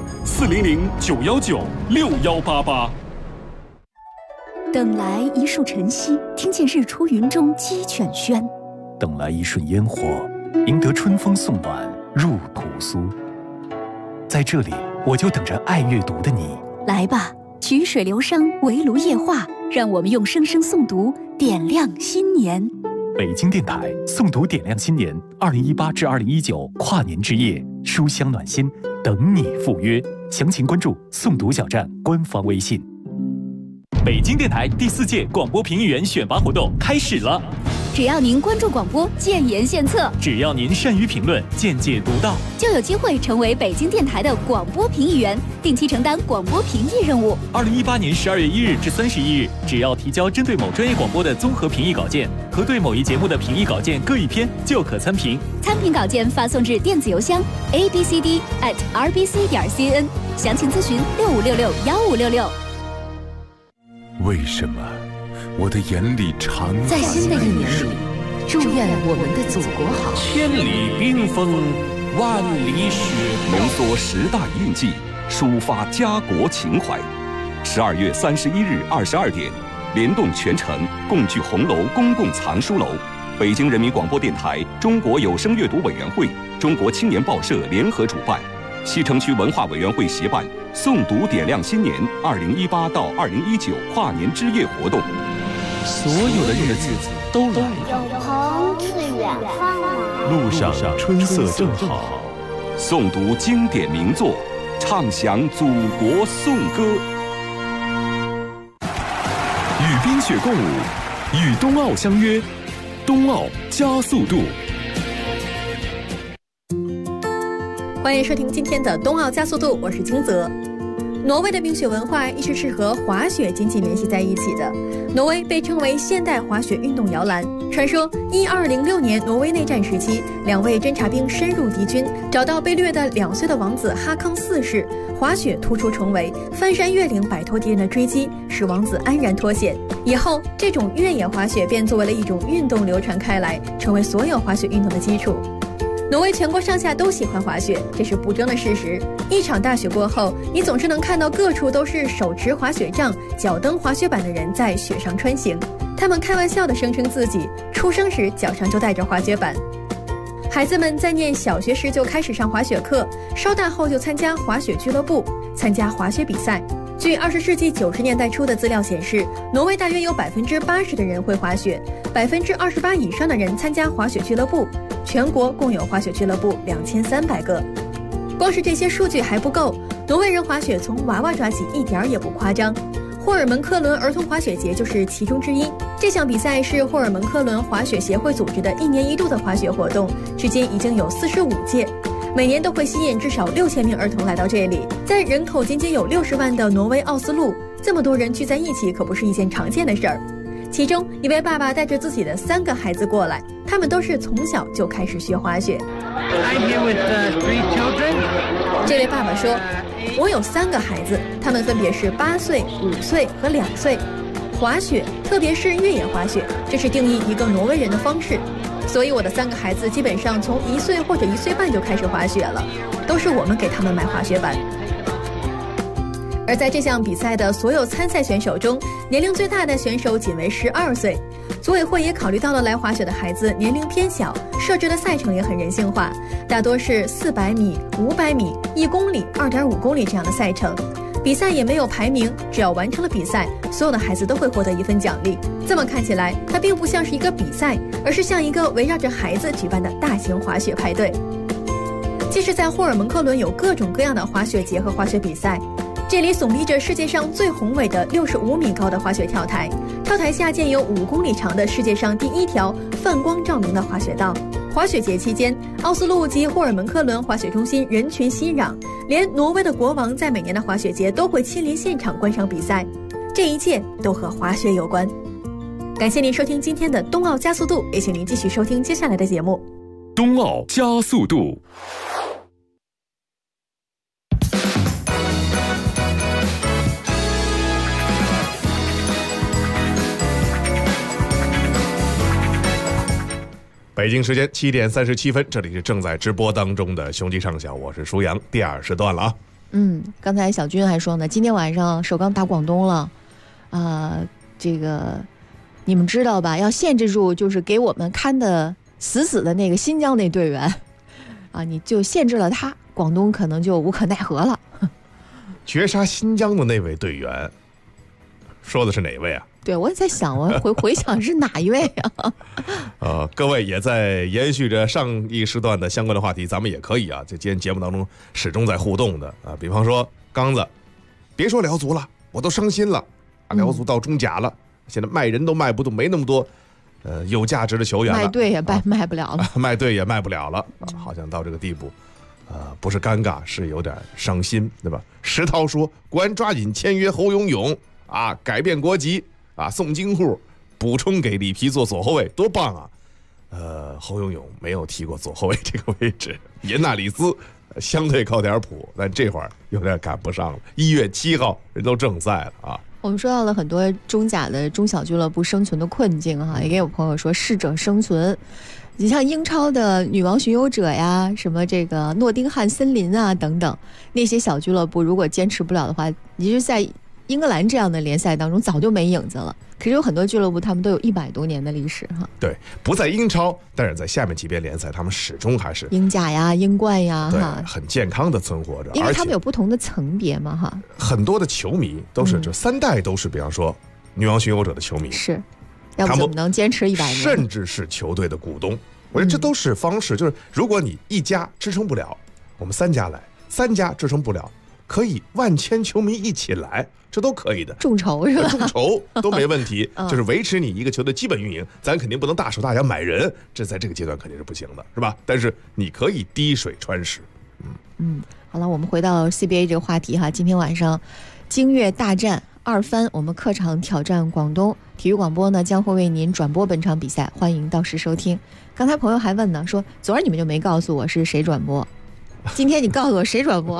400-919-6188。 等来一树晨曦，听见日出云中鸡犬喧； 等来一瞬烟火，赢得春风送暖入屠苏。在这里，我就等着爱阅读的你。 来吧，曲水流觞，围炉夜话，让我们用声声诵读点亮新年。 北京电台诵读点亮新年2018至2019跨年之夜，书香暖心，等你赴约。详情关注诵读小站官方微信。 北京电台第4届广播评议员选拔活动开始了。 只要您关注广播，建言献策； 只要您善于评论，见解独到， 就有机会成为北京电台的广播评议员，定期承担广播评议任务。 2018年12月1日至31日，只要提交针对某专业广播的综合评议稿件和对某一节目的评议稿件各1篇，就可参评。 参评稿件发送至电子邮箱 abcd@rbc.cn， 详情咨询65661566。 为什么我的眼里常在新的一年里，祝愿我们的祖国好。 千里冰封，万里雪浓缩时代印记，抒发家国情怀。12月31日22点，联动全城共聚红楼公共藏书楼，北京人民广播电台、中国有声阅读委员会、中国青年报社联合主办，西城区文化委员会协办诵读点亮新年2018到2019跨年之夜活动。 所有的日子都来了， 有朋自远方来， 路上春色正好。 诵读经典名作，唱响祖国颂歌。 与冰雪共舞，与冬奥相约，冬奥加速度。 欢迎收听今天的冬奥加速度，我是金泽。挪威的冰雪文化一直是和滑雪紧紧联系在一起的。挪威被称为现代滑雪运动摇篮。传说1206年挪威内战时期，2位侦察兵深入敌军，找到被掠的2岁的王子哈康4世， 滑雪突出重围，翻山越岭摆脱敌人的追击，使王子安然脱险。以后，这种越野滑雪便作为了一种运动流传开来，成为所有滑雪运动的基础。挪威全国上下都喜欢滑雪，这是不争的事实。一场大雪过后，你总是能看到各处都是手持滑雪杖、脚蹬滑雪板的人在雪上穿行。他们开玩笑地声称自己出生时脚上就带着滑雪板。孩子们在念小学时就开始上滑雪课，稍大后就参加滑雪俱乐部，参加滑雪比赛。据20世纪90年代初的资料显示，挪威大约有80%的人会滑雪，28%以上的人参加滑雪俱乐部，全国共有滑雪俱乐部2300个。光是这些数据还不够，挪威人滑雪从娃娃抓起一点儿也不夸张。霍尔门科伦儿童滑雪节就是其中之一。这项比赛是霍尔门科伦滑雪协会组织的1年1度的滑雪活动，至今已经有45届，每年都会吸引至少6000名儿童来到这里。在人口仅仅有60万的挪威奥斯陆，这么多人聚在一起可不是一件常见的事儿。其中一位爸爸带着自己的3个孩子过来，他们都是从小就开始学滑雪。这位爸爸说，我有3个孩子，他们分别是8岁、5岁和2岁。滑雪，特别是越野滑雪，这是定义一个挪威人的方式。所以我的3个孩子基本上从1岁或者1岁半就开始滑雪了，都是我们给他们买滑雪板。而在这项比赛的所有参赛选手中，年龄最大的选手仅为12岁。组委会也考虑到了来滑雪的孩子年龄偏小，设置的赛程也很人性化，大多是400米、500米、1公里、2.5公里这样的赛程。比赛也没有排名，只要完成了比赛，所有的孩子都会获得1份奖励。这么看起来，它并不像是一个比赛，而是像一个围绕着孩子举办的大型滑雪派对。即使在霍尔门克伦有各种各样的滑雪节和滑雪比赛，这里耸立着世界上最宏伟的65米高的滑雪跳台，跳台下建有5公里长的世界上第1条泛光照明的滑雪道。滑雪节期间，奥斯陆及霍尔门克伦滑雪中心人群熙攘，连挪威的国王在每年的滑雪节都会亲临现场观赏比赛。这一切都和滑雪有关。感谢您收听今天的冬奥加速度，也请您继续收听接下来的节目。 冬奥加速度。 北京时间7点37分，这里是正在直播当中的雄鸡上小，我是舒阳，第2时段了啊。 刚才小军还说呢，今天晚上首钢打广东了，这个你们知道吧？要限制住就是给我们看的死死的那个新疆那队员啊，你就限制了他，广东可能就无可奈何了。 绝杀新疆的那位队员，说的是哪位啊？ 对，我也在想，我回想是哪一位啊？各位也在延续着上一时段的相关的话题，咱们也可以啊，在今天节目当中始终在互动的啊。比方说刚子，别说辽足了，我都伤心了啊！辽足到中甲了，现在卖人都卖不动，没那么多有价值的球员了， 卖队也卖不了了， 卖队也卖不了了啊！好像到这个地步，不是尴尬，是有点伤心，对吧？石涛说，国安抓紧签约侯永永啊，改变国籍。送京沪，补充给里皮做左后卫，多棒啊！侯永永没有踢过左后卫这个位置，严纳里斯相对靠点谱，但这会儿有点赶不上了。1月7号人都正赛了啊！ 我们说到了很多中甲的中小俱乐部生存的困境哈，也有朋友说适者生存。你像英超的女王巡游者呀，什么这个诺丁汉森林啊等等，那些小俱乐部如果坚持不了的话，你就在英格兰这样的联赛当中早就没影子了。可是有很多俱乐部他们都有100多年的历史哈。 对，不在英超，但是在下面级别联赛他们始终还是英甲呀、英冠呀， 对，很健康的存活着。 因为他们有不同的层别嘛哈。 很多的球迷都是这3代都是，比方说女王巡游者的球迷， 是，要不怎么能坚持100年？ 甚至是球队的股东，我觉得这都是方式。就是如果你一家支撑不了，我们3家来；3家支撑不了，可以万千球迷一起来，这都可以的。 众筹是吧？ 众筹都没问题，就是维持你一个球的基本运营，咱肯定不能大手大脚买人，这在这个阶段肯定是不行的，是吧？但是你可以滴水穿石。 好了，我们回到 CBA 这个话题哈。今天晚上京粤大战2番，我们客场挑战广东。体育广播呢将会为您转播本场比赛，欢迎到时收听。刚才朋友还问呢，说昨儿你们就没告诉我是谁转播，今天你告诉我谁转播？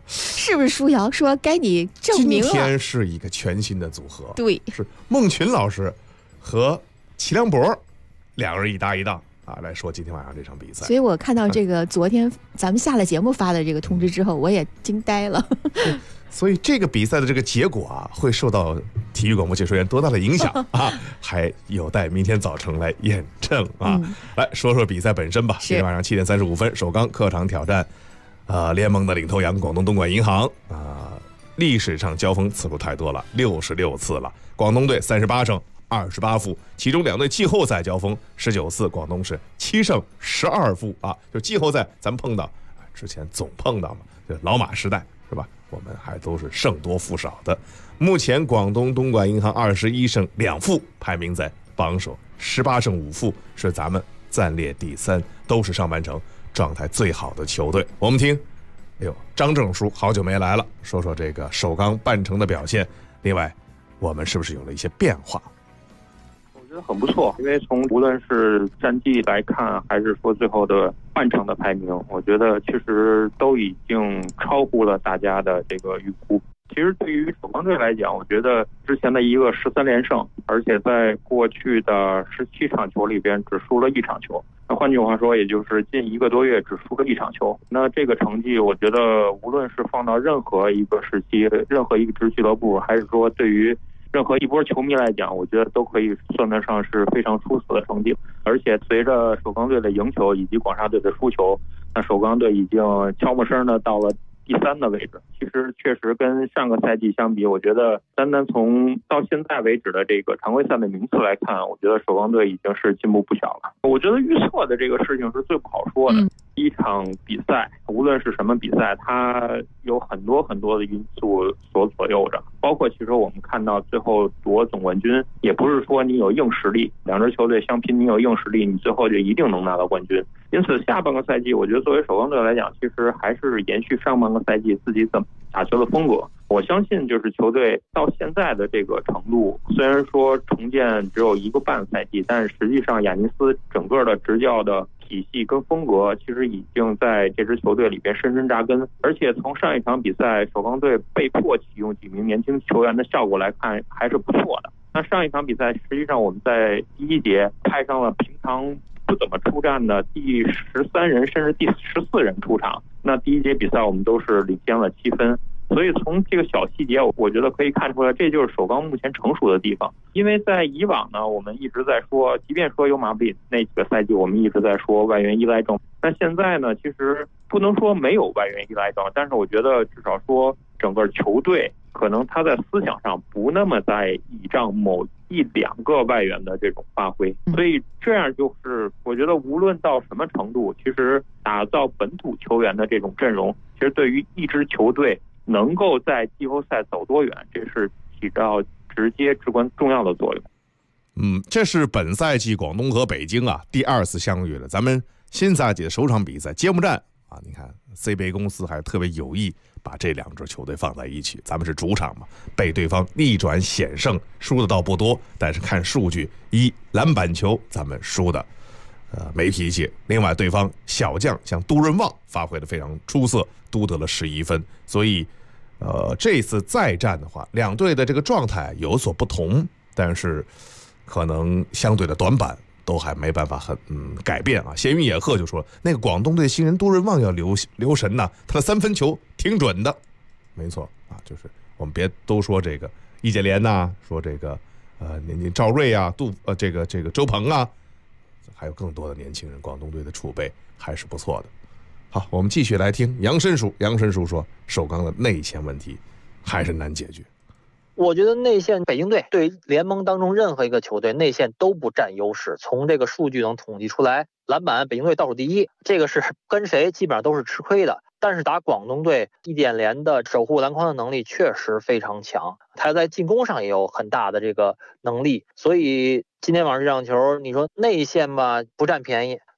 是不是舒瑶说该你证明了？ 今天是一个全新的组合， 对， 是孟群老师和齐梁博两个人一搭一档啊，来说今天晚上这场比赛。 所以我看到这个昨天咱们下了节目发的这个通知之后，我也惊呆了。 所以这个比赛的这个结果啊，会受到体育广播解说员多大的影响啊，还有待明天早晨来验证啊。来说说比赛本身吧。今天晚上7点35分，首钢客场挑战联盟的领头羊广东东莞银行啊。历史上交锋次数太多了，66次了。广东队38胜28负，其中两队季后赛交锋19次，广东是7胜12负啊。就季后赛咱们碰到，之前总碰到嘛，就老马时代是吧？我们还都是胜多负少的。目前广东东莞银行21胜2负，排名在榜首，18胜5负，是咱们暂列第3，都是上半程状态最好的球队。我们听，张正书好久没来了，说说这个首钢半程的表现。另外，我们是不是有了一些变化？ 我觉得很不错，因为从无论是战绩来看，还是说最后的半程的排名，我觉得其实都已经超乎了大家的这个预估。其实对于首钢队来讲，我觉得之前的一个13连胜，而且在过去的17场球里边只输了1场球。那换句话说，也就是近1个多月只输了1场球。那这个成绩，我觉得无论是放到任何一个时期、任何一个支俱乐部，还是说对于任何一波球迷来讲，我觉得都可以算得上是非常出色的成绩。而且随着首钢队的赢球以及广厦队的输球，那首钢队已经悄没声的到了第3的位置。其实确实跟上个赛季相比，我觉得单从到现在为止的这个常规赛的名次来看，我觉得首钢队已经是进步不小了。我觉得预测的这个事情是最不好说的。一场比赛，无论是什么比赛，它有很多的因素所左右着，包括其实我们看到最后夺总冠军，也不是说你有硬实力，两支球队相拼，你有硬实力，你最后就一定能拿到冠军。因此下半个赛季，我觉得作为首钢队来讲，其实还是延续上半个赛季自己怎么打球的风格。我相信就是球队到现在的这个程度，虽然说重建只有1个半赛季，但是实际上亚尼斯整个的执教的体系跟风格其实已经在这支球队里边深深扎根。而且从上一场比赛首钢队被迫启用几名年轻球员的效果来看，还是不错的。那上一场比赛实际上我们在第1节派上了平常不怎么出战的第13人甚至第14人出场，那第1节比赛我们都是领先了7分。所以从这个小细节，我觉得可以看出来，这就是首钢目前成熟的地方。因为在以往呢，我们一直在说，即便说有马布里那几个赛季，我们一直在说外援依赖症。但现在呢，其实不能说没有外援依赖症，但是我觉得至少说整个球队可能他在思想上不那么在倚仗某1-2个外援的这种发挥。所以这样就是我觉得无论到什么程度，其实打造本土球员的这种阵容，其实对于一支球队能够在季后赛走多远，这是起到直接至关重要的作用。 这是本赛季广东和北京啊第2次相遇了。咱们新赛季的首场比赛揭幕战啊，你看 CBA 公司还特别有意把这2支球队放在一起。咱们是主场嘛，被对方逆转险胜，输的倒不多，但是看数据，篮板球咱们输的没脾气。另外对方小将像杜润旺发挥的非常出色，都得了11分。所以这次再战的话，两队的这个状态有所不同，但是可能相对的短板都还没办法改变啊。闲云野鹤就说那个广东队新人杜润旺要留神呐，他的3分球挺准的。没错啊，就是我们别都说这个易建联呐，说这个赵睿啊，这个周鹏啊，还有更多的年轻人，广东队的储备还是不错的。好，我们继续来听杨申书。杨申书说，首钢的内线问题还是难解决。 我觉得内线北京队对联盟当中任何一个球队内线都不占优势，从这个数据能统计出来，篮板北京队倒数第1，这个是跟谁基本上都是吃亏的。但是打广东队，易建联的守护篮筐的能力确实非常强，他在进攻上也有很大的这个能力。所以今天晚上这场球，你说内线吧不占便宜，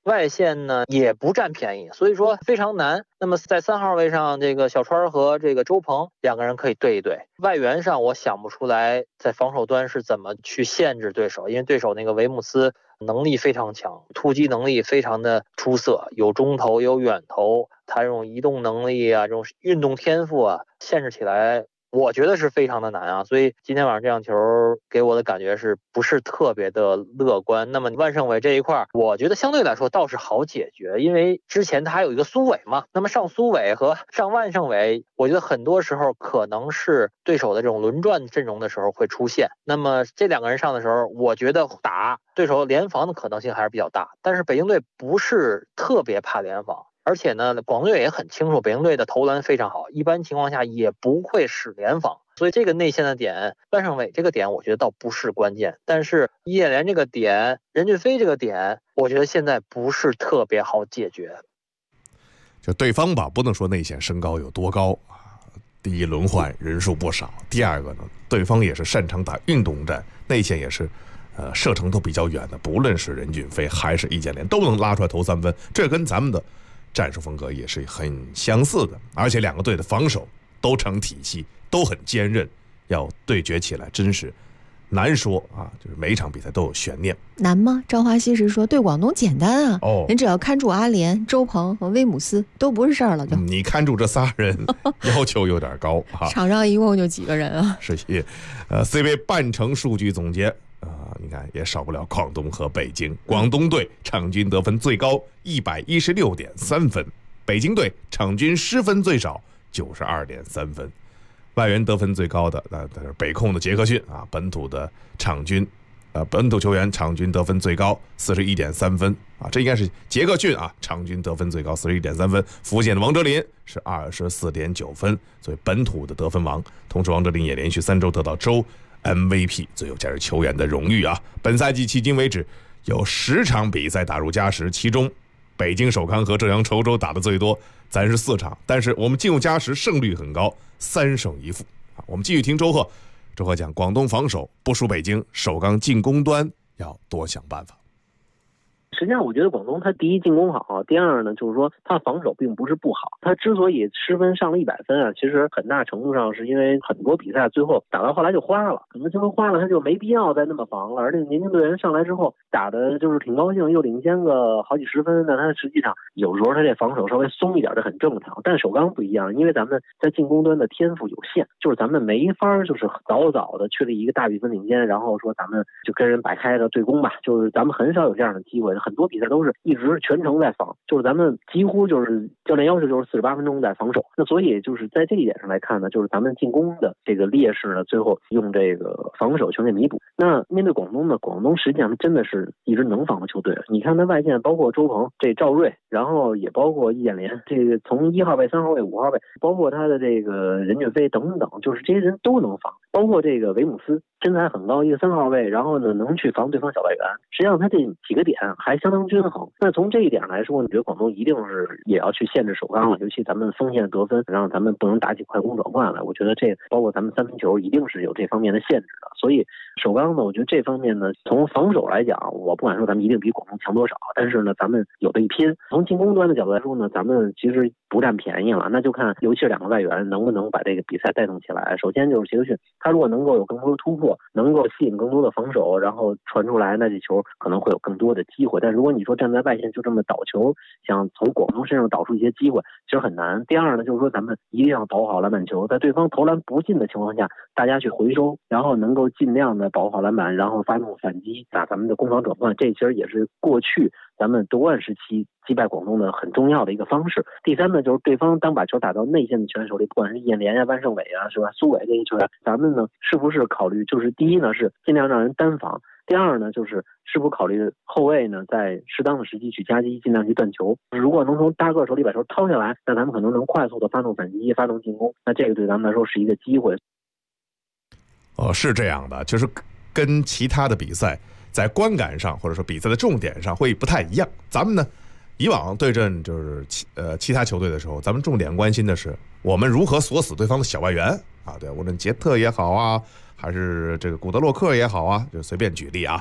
外线呢也不占便宜，所以说非常难。那么在3号位上，这个小川和这个周鹏2个人可以对一对。外援上我想不出来在防守端是怎么去限制对手，因为对手那个维姆斯能力非常强，突击能力非常的出色，有中投有远投，他这种移动能力啊，这种运动天赋啊，限制起来我觉得是非常的难啊。所以今天晚上这样球给我的感觉是不是特别的乐观。那么万胜伟这一块我觉得相对来说倒是好解决，因为之前他还有一个苏伟嘛，那么上苏伟和上万胜伟我觉得很多时候可能是对手的这种轮转阵容的时候会出现，那么这2个人上的时候我觉得打对手联防的可能性还是比较大。但是北京队不是特别怕联防，而且呢广东队也很清楚北京队的投篮非常好，一般情况下也不会使联防，所以这个内线的点万胜伟这个点我觉得倒不是关键，但是易建联这个点任骏飞这个点我觉得现在不是特别好解决。 就对方吧不能说内线身高有多高啊，第一轮换人数不少，第二个呢对方也是擅长打运动战，内线也是射程都比较远的，不论是任骏飞还是易建联都能拉出来投3分，这跟咱们的战术风格也是很相似的。而且2个队的防守都成体系，都很坚韧，要对决起来真是难说啊，就是每一场比赛都有悬念。 难吗？赵华西是说对广东简单啊，人只要看住阿联、周鹏和威姆斯都不是事儿了。 你看住这仨人要求有点高啊。 场上一共就几个人啊？ 是CBA 半程数据总结你看也少不了广东和北京。广东队场均得分最高116.3分，北京队场均失分最少92.3分。外援得分最高的那是北控的杰克逊啊，本土球员场均得分最高41.3分啊，这应该是杰克逊啊，场均得分最高41.3分。福建的王哲林是24.9分，所以本土的得分王。同时王哲林也连续3周得到周MVP 最有价值球员的荣誉啊！本赛季迄今为止有10场比赛打入加时，其中北京首康和浙江稠州打的最多，咱是4场，但是我们进入加时胜率很高，3胜1负啊！我们继续听周贺讲广东防守不输北京，首钢进攻端要多想办法。 实际上我觉得广东他第一进攻好，第二呢就是说他防守并不是不好，他之所以失分上了100分啊，其实很大程度上是因为很多比赛最后打到后来就花了，可能最后花了他就没必要再那么防了，而且年轻队员上来之后打的就是挺高兴，又领先个好几十分，那他实际上有时候他这防守稍微松一点这很正常。但首钢不一样，因为咱们在进攻端的天赋有限，就是咱们没法就是早的确立一个大比分领先，然后说咱们就跟人摆开的对攻吧，就是咱们很少有这样的机会，很多比赛都是一直全程在防，就是咱们几乎就是教练要求就是48分钟在防守。那所以就是在这一点上来看呢，就是咱们进攻的这个劣势呢，最后用这个防守全给弥补。那面对广东呢，广东实际上真的是一支能防的球队。你看他外线包括周鹏、这赵睿，然后也包括易建联，这个从1号位、3号位、5号位，包括他的这个任骏飞等等，就是这些人都能防。包括这个维姆斯身材很高，一个3号位，然后呢能去防对方小外援，实际上他这几个点还相当均衡。那从这一点来说，你觉得广东一定是也要去限制首钢了，尤其咱们锋线得分，让咱们不能打起快攻转换来。我觉得这包括咱们3分球一定是有这方面的限制的。所以首钢呢，我觉得这方面呢，从防守来讲，我不敢说咱们一定比广东强多少，但是呢，咱们有的一拼。从进攻端的角度来说呢，咱们其实不占便宜了，那就看尤其是2个外援能不能把这个比赛带动起来。首先就是杰克逊，他如果能够有更多的突破，能够吸引更多的防守，然后传出来，那这球可能会有更多的机会。但如果你说站在外线就这么倒球，想从广东身上导出一些机会，其实很难。第二呢，就是说咱们一定要保好篮板球，在对方投篮不进的情况下，大家去回收，然后能够尽量的保护好篮板，然后发动反击，打咱们的攻防转换。这其实也是过去咱们夺冠时期击败广东的很重要的一个方式。第三呢，就是对方当把球打到内线的球员手里，不管是易建联啊、万胜伟啊，是吧？苏伟这些球员，咱们呢是不是考虑就是第一呢是尽量让人单防，第二呢就是是否考虑后卫呢在适当的时机去夹击，尽量去断球。如果能从大个手里把球掏下来，那咱们可能能快速的发动反击、发动进攻，那这个对咱们来说是一个机会。 是这样的，就是跟其他的比赛在观感上或者说比赛的重点上会不太一样。咱们呢以往对阵就是其他球队的时候，咱们重点关心的是我们如何锁死对方的小外援啊，对，无论杰特也好啊，还是这个古德洛克也好啊，就随便举例啊，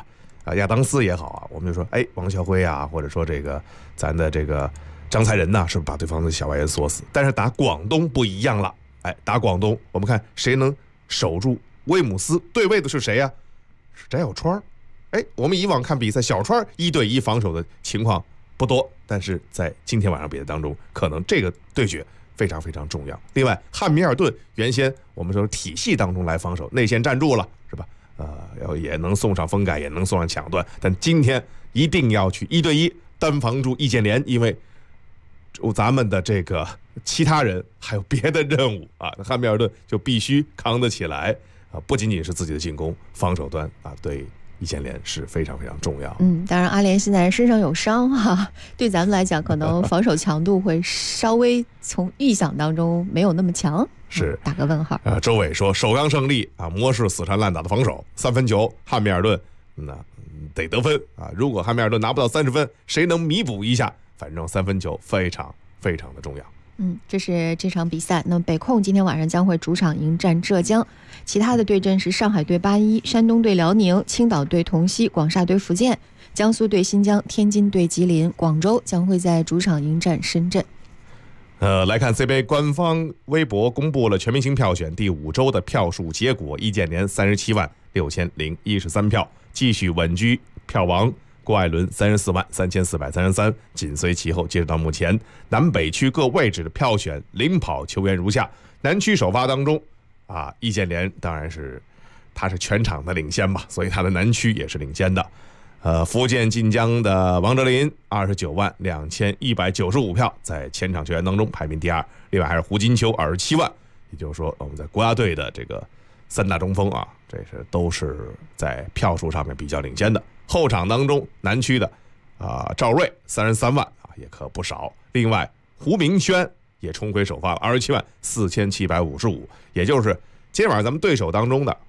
亚当斯也好啊，我们就说，王啸辉啊，或者说这个咱的这个张才仁呐，是不是把对方的小外援锁死？但是打广东不一样了，打广东，我们看谁能守住威姆斯，对位的是谁呀？是翟小川。我们以往看比赛，小川1对1防守的情况不多，但是在今天晚上比赛当中，可能这个对决非常非常重要。另外，汉密尔顿原先我们说体系当中来防守，内线站住了，是吧？也能送上封盖，也能送上抢断，但今天一定要去1对1单防住易建联，因为咱们的这个其他人还有别的任务啊，汉密尔顿就必须扛得起来啊，不仅仅是自己的进攻，防守端啊，对易建联是非常非常重要。 当然阿联现在身上有伤哈，对咱们来讲，可能防守强度会稍微从预想当中没有那么强。 是打个问号。 周伟说首钢胜利啊，模式死缠烂打的防守，3分球，汉密尔顿那得得分啊。如果汉密尔顿拿不到30分，谁能弥补一下？反正3分球非常非常的重要。 这是这场比赛。那么北控今天晚上将会主场迎战浙江，其他的对阵是上海对81、山东对辽宁、青岛对同曦、广厦对福建、江苏对新疆、天津对吉林，广州将会在主场迎战深圳。 来看 CBA 官方微博公布了全明星票选第5周的票数结果，易建联376013票，继续稳居票王。郭艾伦343433，紧随其后。截止到目前，南北区各位置的票选领跑球员如下：南区首发当中啊，易建联当然是他是全场的领先吧，所以他的南区也是领先的。福建晋江的王哲林292195票，在前场球员当中排名第2。另外还是胡金秋27万，也就是说我们在国家队的这个3大中锋啊，这是都是在票数上面比较领先的。后场当中南区的赵睿33万啊，也可不少。另外胡明轩也重回首发了274755，也就是今天晚上咱们对手当中的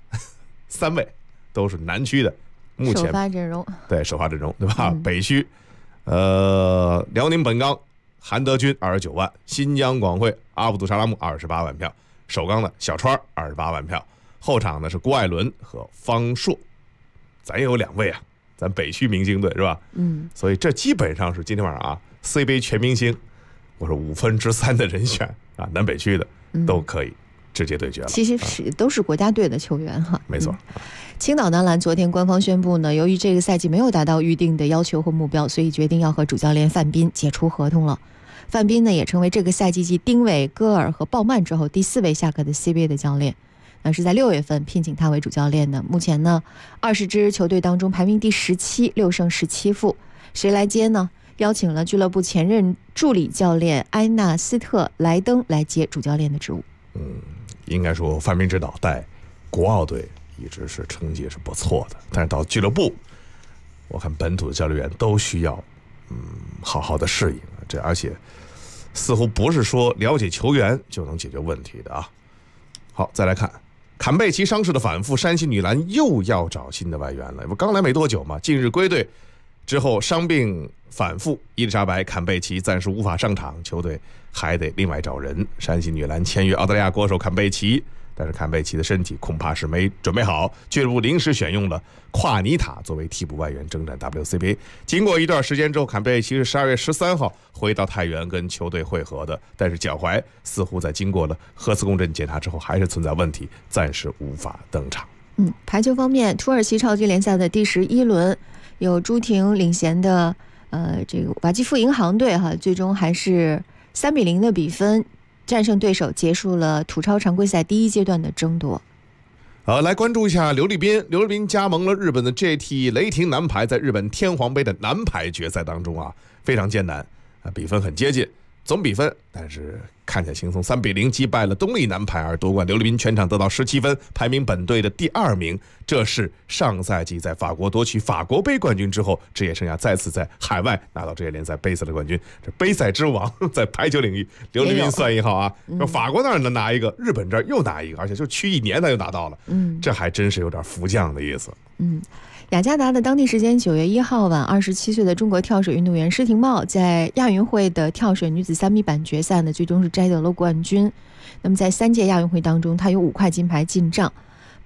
3位都是南区的目前首发阵容， 对首发阵容，对吧？北区辽宁本钢韩德君29万，新疆广汇阿卜杜沙拉木28万票，首钢的小川28万票，后场呢是郭艾伦和方硕，咱也有2位啊，咱北区明星队是吧？所以这基本上是今天晚上啊 CBA 全明星，我说3/5的人选啊，南北区的都可以直接对决了。 其实都是国家队的球员哈。 没错。 青岛男篮昨天官方宣布呢，由于这个赛季没有达到预定的要求和目标，所以决定要和主教练范斌解除合同了。范斌呢也成为这个赛季继丁伟、戈尔和鲍曼之后第4位下课的 CBA 的教练。是在6月份聘请他为主教练的。目前呢20支球队当中排名第17，6胜17负。谁来接呢？邀请了俱乐部前任助理教练埃纳斯特莱登来接主教练的职务。 应该说范斌指导带国奥队一直是成绩是不错的，但是到俱乐部，我看本土的教练员都需要好好的适应，这而且似乎不是说了解球员就能解决问题的啊。好，再来看坎贝奇伤势的反复，山西女篮又要找新的外援了。不刚来没多久嘛，近日归队之后伤病反复，伊丽莎白、坎贝奇暂时无法上场，球队还得另外找人。山西女篮签约澳大利亚国手坎贝奇，但是坎贝奇的身体恐怕是没准备好，俱乐部临时选用了夸尼塔作为替补外援征战 WCBA。 经过一段时间之后，坎贝奇是12月13号回到太原跟球队会合的，但是脚踝似乎在经过了核磁共振检查之后还是存在问题，暂时无法登场。 排球方面，土耳其超级联赛的第11轮，有朱婷领衔的这个瓦基弗银行队最终还是3-0的比分战胜对手，结束了土超常规赛第1阶段的争夺。 来关注一下刘立斌。刘立斌加盟了日本的 JT 雷霆男排，在日本天皇杯的男排决赛当中非常艰难比分很接近，总比分但是看起来轻松，3-0击败了东丽男排而夺冠。刘立斌全场得到17分，排名本队的第2名。这是上赛季在法国夺取法国杯冠军之后，职业生涯再次在海外拿到职业联赛杯赛的冠军。这杯赛之王在排球领域，刘立斌算一号啊！法国那儿能拿一个，日本这儿又拿一个，而且就去1年他就拿到了。这还真是有点福将的意思。 雅加达的当地时间9月1号晚，27岁的中国跳水运动员施廷懋在亚运会的跳水女子3米板决赛呢，最终是摘得了冠军。那么在3届亚运会当中，她有5块金牌进账。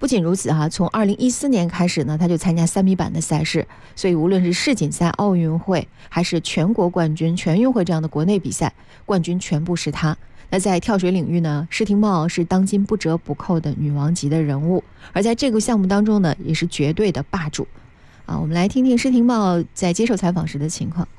不仅如此哈，从2014年开始呢，他就参加3米板的赛事，所以无论是世锦赛、奥运会，还是全国冠军、全运会这样的国内比赛，冠军全部是他。那在跳水领域呢，施廷懋是当今不折不扣的女王级的人物，而在这个项目当中呢，也是绝对的霸主。我们来听听施廷懋在接受采访时的情况。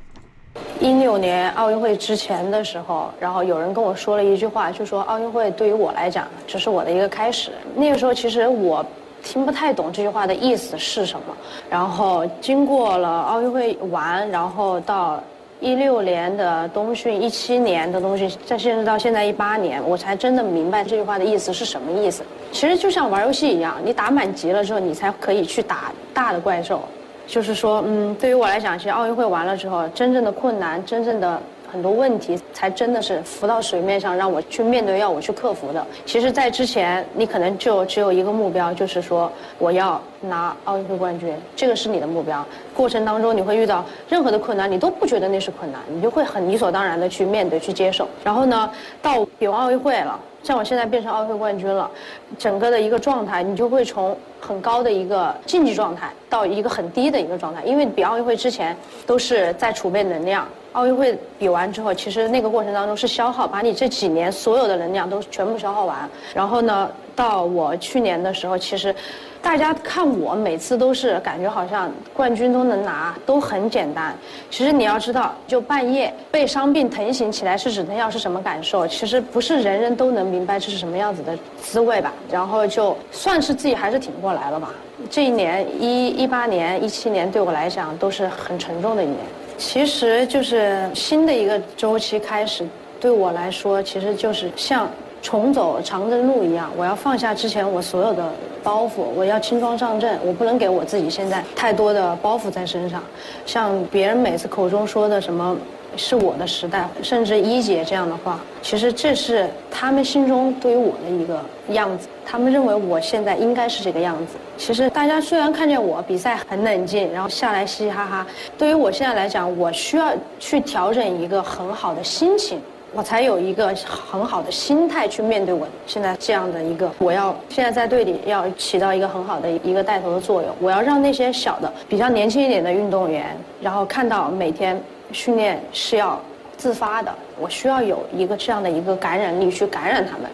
16年奥运会之前的时候，然后有人跟我说了一句话，就说奥运会对于我来讲只是我的一个开始。那个时候其实我听不太懂这句话的意思是什么，然后经过了奥运会完，然后到16年的冬训，17年的冬训，再甚至到现在18年，我才真的明白这句话的意思是什么意思。其实就像玩游戏一样，你打满级了之后，你才可以去打大的怪兽。就是说，对于我来讲，其实奥运会完了之后，真正的困难，真正的很多问题，才真的是浮到水面上，让我去面对，要我去克服的。其实，在之前，你可能就只有一个目标，就是说我要拿奥运会冠军，这个是你的目标。过程当中，你会遇到任何的困难，你都不觉得那是困难，你就会很理所当然的去面对、去接受。然后呢，到比完奥运会了。像我现在变成奥运会冠军了，整个的一个状态，你就会从很高的一个竞技状态到一个很低的一个状态，因为比奥运会之前都是在储备能量，奥运会比完之后，其实那个过程当中是消耗，把你这几年所有的能量都全部消耗完。然后呢，到我去年的时候，其实大家看我每次都是感觉好像冠军都能拿，都很简单。其实你要知道，就半夜被伤病疼醒起来吃止疼药是什么感受，其实不是人人都能明白这是什么样子的滋味吧。然后就算是自己还是挺过来了吧。这一年18年、17年对我来讲都是很沉重的一年。其实就是新的一个周期开始，对我来说其实就是像重走长征路一样，我要放下之前我所有的包袱，我要轻装上阵，我不能给我自己现在太多的包袱在身上。像别人每次口中说的什么是我的时代，甚至一姐这样的话，其实这是他们心中对于我的一个样子，他们认为我现在应该是这个样子。其实大家虽然看见我比赛很冷静，然后下来嘻嘻哈哈，对于我现在来讲，我需要去调整一个很好的心情，我才有一个很好的心态去面对我现在这样的一个，我要现在在队里要起到一个很好的一个带头的作用。我要让那些小的比较年轻一点的运动员，然后看到每天训练是要自发的，我需要有一个这样的一个感染力去感染他们。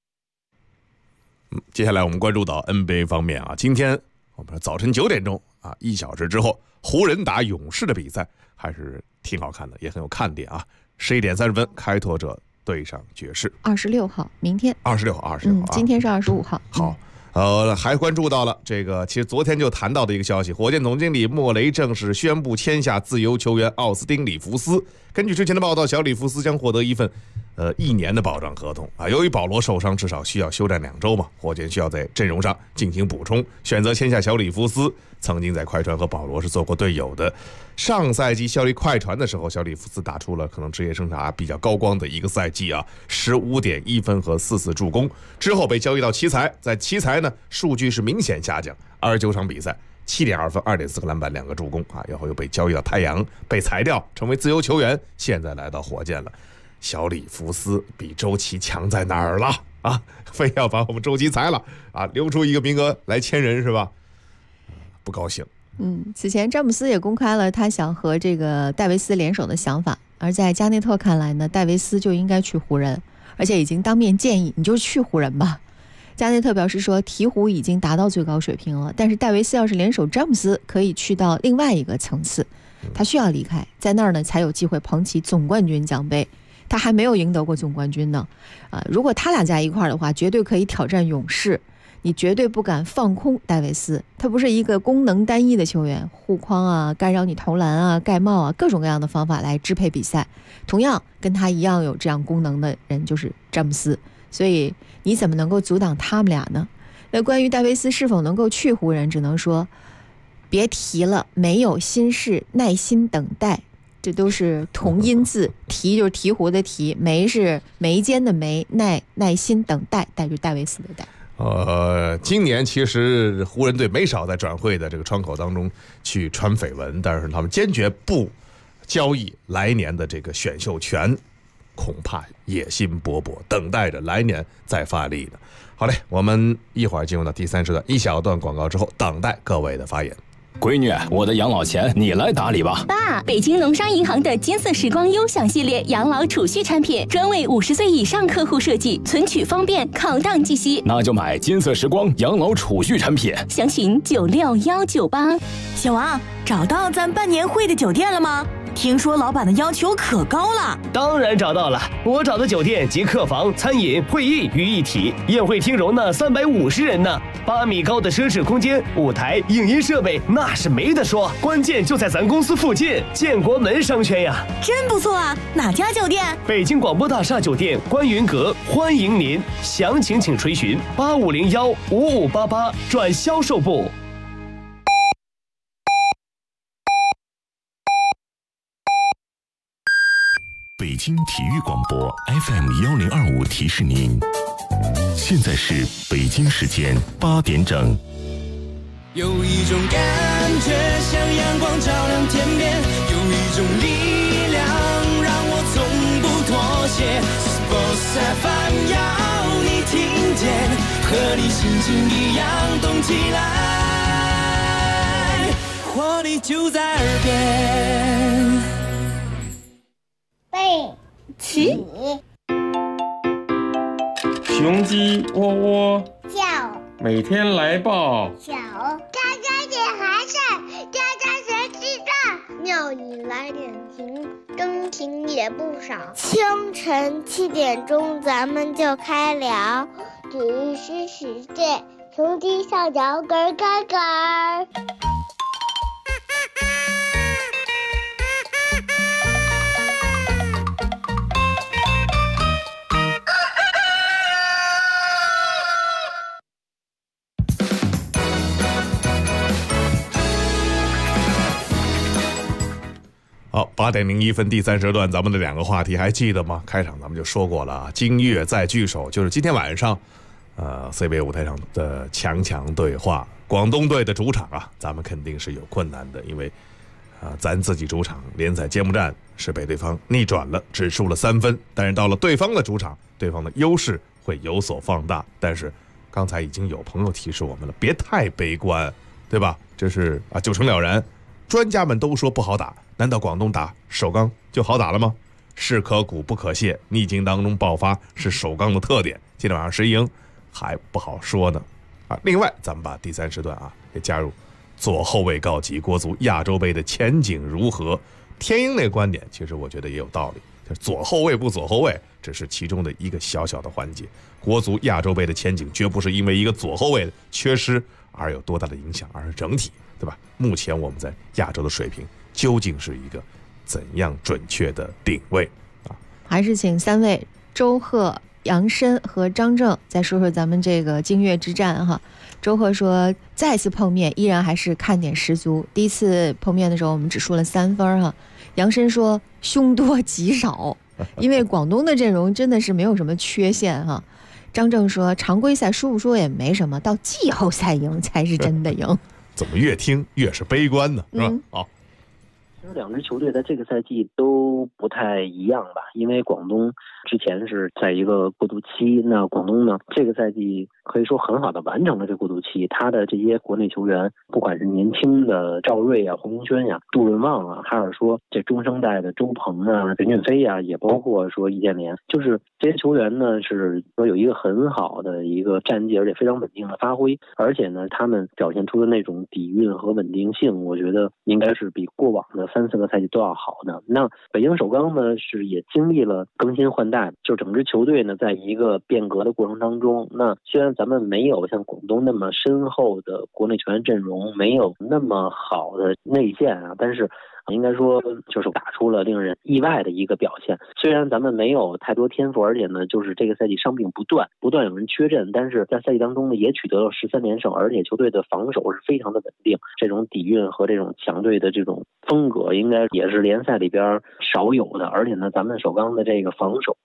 接下来我们关注到 NBA 方面啊，今天我们早晨9点钟啊，1小时之后，湖人打勇士的比赛还是挺好看的，也很有看点啊。11点30分，开拓者对上爵士。 26号，明天。 26号， 今天是25号。 好。还关注到了这个，其实昨天就谈到的一个消息，火箭总经理莫雷正式宣布签下自由球员奥斯汀·里弗斯。根据之前的报道，小里弗斯将获得一份1年的保障合同啊。由于保罗受伤，至少需要休战2周嘛，火箭需要在阵容上进行补充，选择签下小里弗斯。曾经在快船和保罗是做过队友的。上赛季效力快船的时候，小里弗斯打出了可能职业生涯比较高光的一个赛季啊，15.1分和44助攻。之后被交易到奇才，在奇才呢数据是明显下降，29场比赛7.2分、2.4个篮板、2个助攻啊，然后又被交易到太阳，被裁掉，成为自由球员，现在来到火箭了。小里弗斯比周琦强在哪儿了啊？非要把我们周琦裁了啊，留出一个名额来签人是吧？不高兴。 此前詹姆斯也公开了他想和这个戴维斯联手的想法，而在加内特看来呢，戴维斯就应该去湖人，而且已经当面建议你就去湖人吧。加内特表示说，鹈鹕已经达到最高水平了，但是戴维斯要是联手詹姆斯，可以去到另外一个层次。他需要离开，在那儿呢才有机会捧起总冠军奖杯。他还没有赢得过总冠军呢，如果他俩在一块儿的话，绝对可以挑战勇士。你绝对不敢放空戴维斯，他不是一个功能单一的球员，护框啊、干扰你投篮啊、盖帽啊，各种各样的方法来支配比赛。同样跟他一样有这样功能的人就是詹姆斯，所以你怎么能够阻挡他们俩呢？那关于戴维斯是否能够去湖人，只能说别提了，没有心事，耐心等待，这都是同音字，鹈就是鹈鹕的鹈，梅是眉间的眉，耐心等待，戴就是戴维斯的戴。 今年其实湖人队没少在转会的这个窗口当中去传绯闻，但是他们坚决不交易来年的这个选秀权。 恐怕野心勃勃，等待着来年再发力呢。好嘞，我们一会儿进入到第3时段，一小段广告之后，等待各位的发言。 闺女，我的养老钱你来打理吧。 爸，北京农商银行的金色时光优享系列养老储蓄产品，专为50岁以上客户设计，存取方便，抗荡计息。 那就买金色时光养老储蓄产品， 详询96198。 小王，找到咱办年会的酒店了吗？听说老板的要求可高了。 当然找到了，我找的酒店集客房、餐饮、会议于一体，宴会厅容纳350人呢，8米高的奢侈空间，舞台、影音设备那是没得说，关键就在咱公司附近，建国门商圈呀。 真不错啊，哪家酒店？ 北京广播大厦酒店观云阁，欢迎您，详情请垂询8501-5588转销售部。 北京体育广播 FM1025提示您，现在是北京时间8点整。 有一种感觉像阳光照亮天边，有一种力量让我从不妥协。Sports FM 要你听见，和你心情一样动起来，活力就在耳边。 起， 雄鸡喔喔叫， 每天来报小，家家点寒碜，家家学鸡蛋，庙里来点情，钟情也不少。清晨7点钟，咱们就开聊，只是世界，雄鸡小脚咯咯咯。 好，8点01分，第3时段，咱们的2个话题还记得吗？开场咱们就说过了啊，今夜再聚首，就是今天晚上，CBA 舞台上的强对话，广东队的主场啊，咱们肯定是有困难的，因为咱自己主场联赛揭幕战是被对方逆转了，只输了3分，但是到了对方的主场，对方的优势会有所放大。但是刚才已经有朋友提示我们了，别太悲观，对吧？这是9成了然，专家们都说不好打。难道广东打首钢就好打了吗？是可鼓不可泄，逆境当中爆发是首钢的特点。今天晚上谁赢还不好说呢。另外咱们把第3时段也加入左后卫告急，国足亚洲杯的前景如何？天鹰那个观点其实我觉得也有道理，就是左后卫不左后卫只是其中的一个小小的环节，国足亚洲杯的前景绝不是因为一个左后卫的缺失而有多大的影响，而是整体，对吧？目前我们在亚洲的水平究竟是一个怎样准确的定位还是请3位周贺、杨申和张正再说说咱们这个京粤之战哈。周贺说再次碰面依然还是看点十足，第一次碰面的时候我们只输了3分哈。杨申说凶多吉少，因为广东的阵容真的是没有什么缺陷哈。张正说常规赛输不输也没什么，到季后赛赢才是真的赢。 怎么越听越是悲观呢？是吧？好。 其实2支球队在这个赛季都不太一样吧，因为广东之前是在一个过渡期，那广东呢这个赛季可以说很好的完成了这过渡期，他的这些国内球员，不管是年轻的赵睿啊、洪轩呀、杜润旺啊，还是说这中生代的周鹏啊、任骏飞啊，也包括说易建联，就是这些球员呢是说有一个很好的一个战绩，而且非常稳定的发挥，而且呢他们表现出的那种底蕴和稳定性，我觉得应该是比过往的3-4个赛季都要好的。那北京首钢呢是也经历了更新换代，就整支球队呢在一个变革的过程当中，那虽然咱们没有像广东那么深厚的国内球员阵容，没有那么好的内线啊，但是应该说就是打出了令人意外的一个表现。虽然咱们没有太多天赋，而且呢就是这个赛季伤病不断有人缺阵，但是在赛季当中呢也取得了13连胜，而且球队的防守是非常的稳定，这种底蕴和这种强队的这种风格应该也是联赛里边少有的。而且呢咱们首钢的这个防守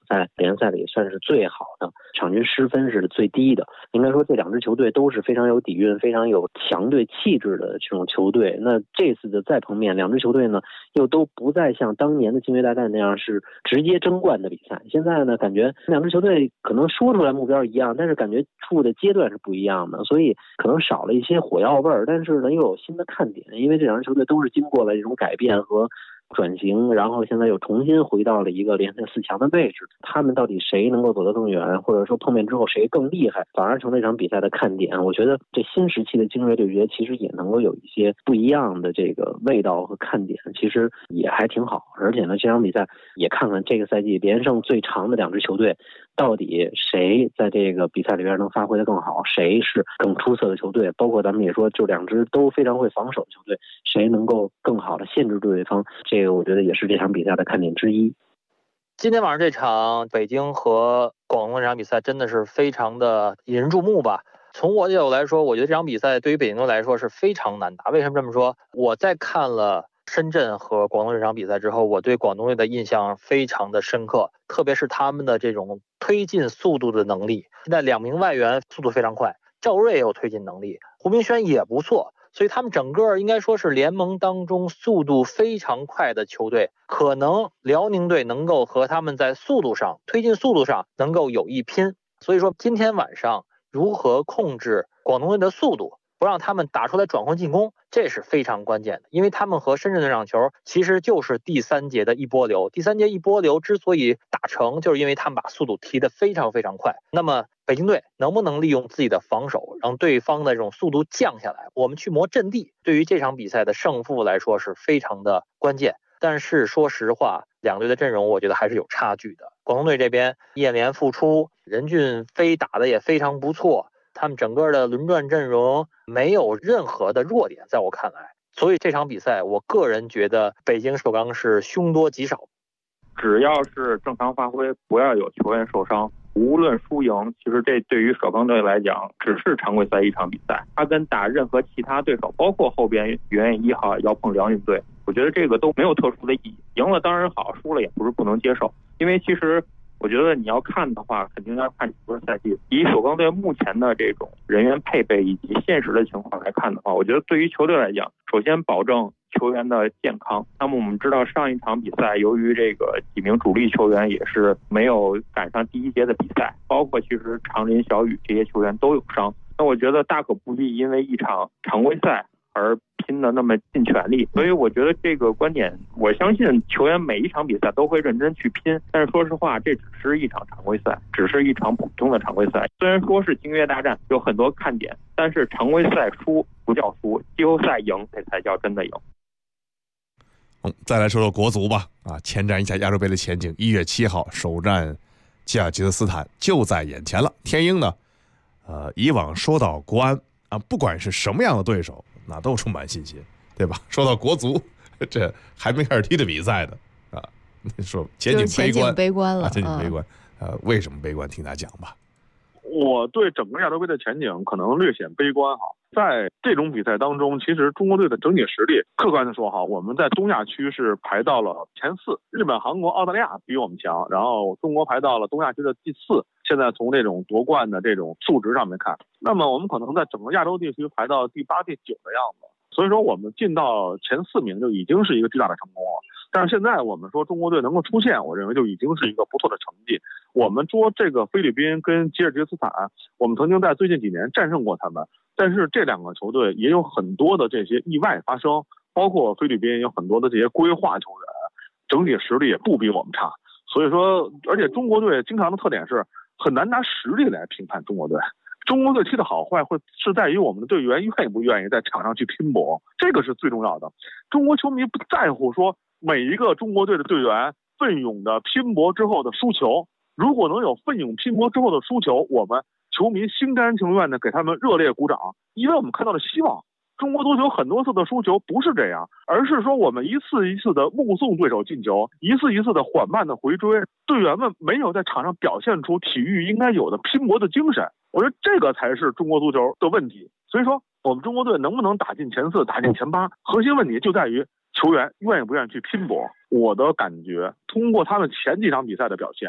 在联赛里算是最好的，场均失分是最低的。应该说这两支球队都是非常有底蕴、非常有强队气质的这种球队。那这次的再碰面，两支球队呢又都不再像当年的劲乐大战那样是直接争冠的比赛。现在呢，感觉两支球队可能说出来目标一样，但是感觉处的阶段是不一样的，所以可能少了一些火药味儿，但是呢又有新的看点。因为这两支球队都是经过了这种改变和转型，然后现在又重新回到了一个联赛4强的位置。他们到底谁能够走得更远，或者说碰面之后谁更厉害，反而成了这场比赛的看点。我觉得这新时期的精锐对决其实也能够有一些不一样的这个味道和看点，其实也还挺好。而且呢，这场比赛也看看这个赛季连胜最长的两支球队到底谁在这个比赛里边能发挥得更好，谁是更出色的球队，包括咱们也说就两支都非常会防守的球队，谁能够更好的限制对方，这个我觉得也是这场比赛的看点之一。 今天晚上这场北京和广东这场比赛真的是非常的引人注目吧。从我的角度来说，我觉得这场比赛对于北京队来说是非常难打。为什么这么说？我在看了深圳和广东这场比赛之后，我对广东队的印象非常的深刻，特别是他们的这种推进速度的能力。现在2名外援速度非常快，赵睿也有推进能力，胡明轩也不错，所以他们整个应该说是联盟当中速度非常快的球队。可能辽宁队能够和他们在速度上、推进速度上能够有一拼。所以说今天晚上如何控制广东队的速度，不让他们打出来转换进攻，这是非常关键的。因为他们和深圳队这场球其实就是第3节的一波流，第3节一波流之所以打成，就是因为他们把速度提得非常非常快。那么北京队能不能利用自己的防守让对方的这种速度降下来，我们去磨阵地，对于这场比赛的胜负来说是非常的关键。但是说实话，两队的阵容我觉得还是有差距的。广东队这边叶联复出，任骏飞打得也非常不错，他们整个的轮转阵容没有任何的弱点，在我看来。所以这场比赛我个人觉得北京首钢是凶多吉少。 只要是正常发挥，不要有球员受伤，无论输赢，其实这对于首钢队来讲只是常规赛一场比赛，他跟打任何其他对手，包括后边远1号要碰辽宁队，我觉得这个都没有特殊的意义。赢了当然好，输了也不是不能接受。因为其实我觉得你要看的话，肯定要看整个赛季。以首钢队目前的这种人员配备以及现实的情况来看的话，我觉得对于球队来讲，首先保证球员的健康。那么我们知道上一场比赛，由于这个几名主力球员也是没有赶上第1节的比赛，包括其实长林、小雨这些球员都有伤。那我觉得大可不必因为一场常规赛而拼的那么尽全力，所以我觉得这个观点，我相信球员每一场比赛都会认真去拼。但是说实话，这只是一场常规赛，只是一场普通的常规赛。虽然说是精约大战，有很多看点，但是常规赛输不叫输，季后赛赢这才叫真的赢。 再来说说国足吧，前瞻一下亚洲杯的前景。1月7号首战吉尔吉斯斯坦就在眼前了。天鹰呢，以往说到国安不管是什么样的对手，那都充满信心，对吧？说到国足，这还没开始踢的比赛呢，说前景悲观了， 前景悲观。为什么悲观？听他讲吧。 我对整个亚洲杯的前景可能略显悲观哈。在这种比赛当中，其实中国队的整体实力，客观的说哈，我们在东亚区是排到了前4，日本、韩国、澳大利亚比我们强，然后中国排到了东亚区的第4。现在从这种夺冠的这种数值上面看，那么我们可能在整个亚洲地区排到第8、第9的样子。所以说我们进到前4名就已经是一个巨大的成功了。但是现在我们说中国队能够出现，我认为就已经是一个不错的成绩。我们说这个菲律宾跟吉尔吉斯斯坦，我们曾经在最近几年战胜过他们，但是这2个球队也有很多的这些意外发生，包括菲律宾有很多的这些规划球员，整体实力也不比我们差。所以说，而且中国队经常的特点是很难拿实力来评判中国队。中国队踢的好坏会是在于我们的队员愿不愿意在场上去拼搏，这个是最重要的。中国球迷不在乎说每一个中国队的队员奋勇的拼搏之后的输球，如果能有奋勇拼搏之后的输球，我们球迷心甘情愿的给他们热烈鼓掌，因为我们看到了希望。中国足球很多次的输球不是这样，而是说我们一次一次的目送对手进球，一次一次的缓慢的回追，队员们没有在场上表现出体育应该有的拼搏的精神。我觉得这个才是中国足球的问题。所以说我们中国队能不能打进前4、打进前8，核心问题就在于球员愿不愿意去拼搏。我的感觉通过他们前几场比赛的表现，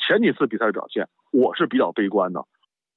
前几次比赛的表现，我是比较悲观的。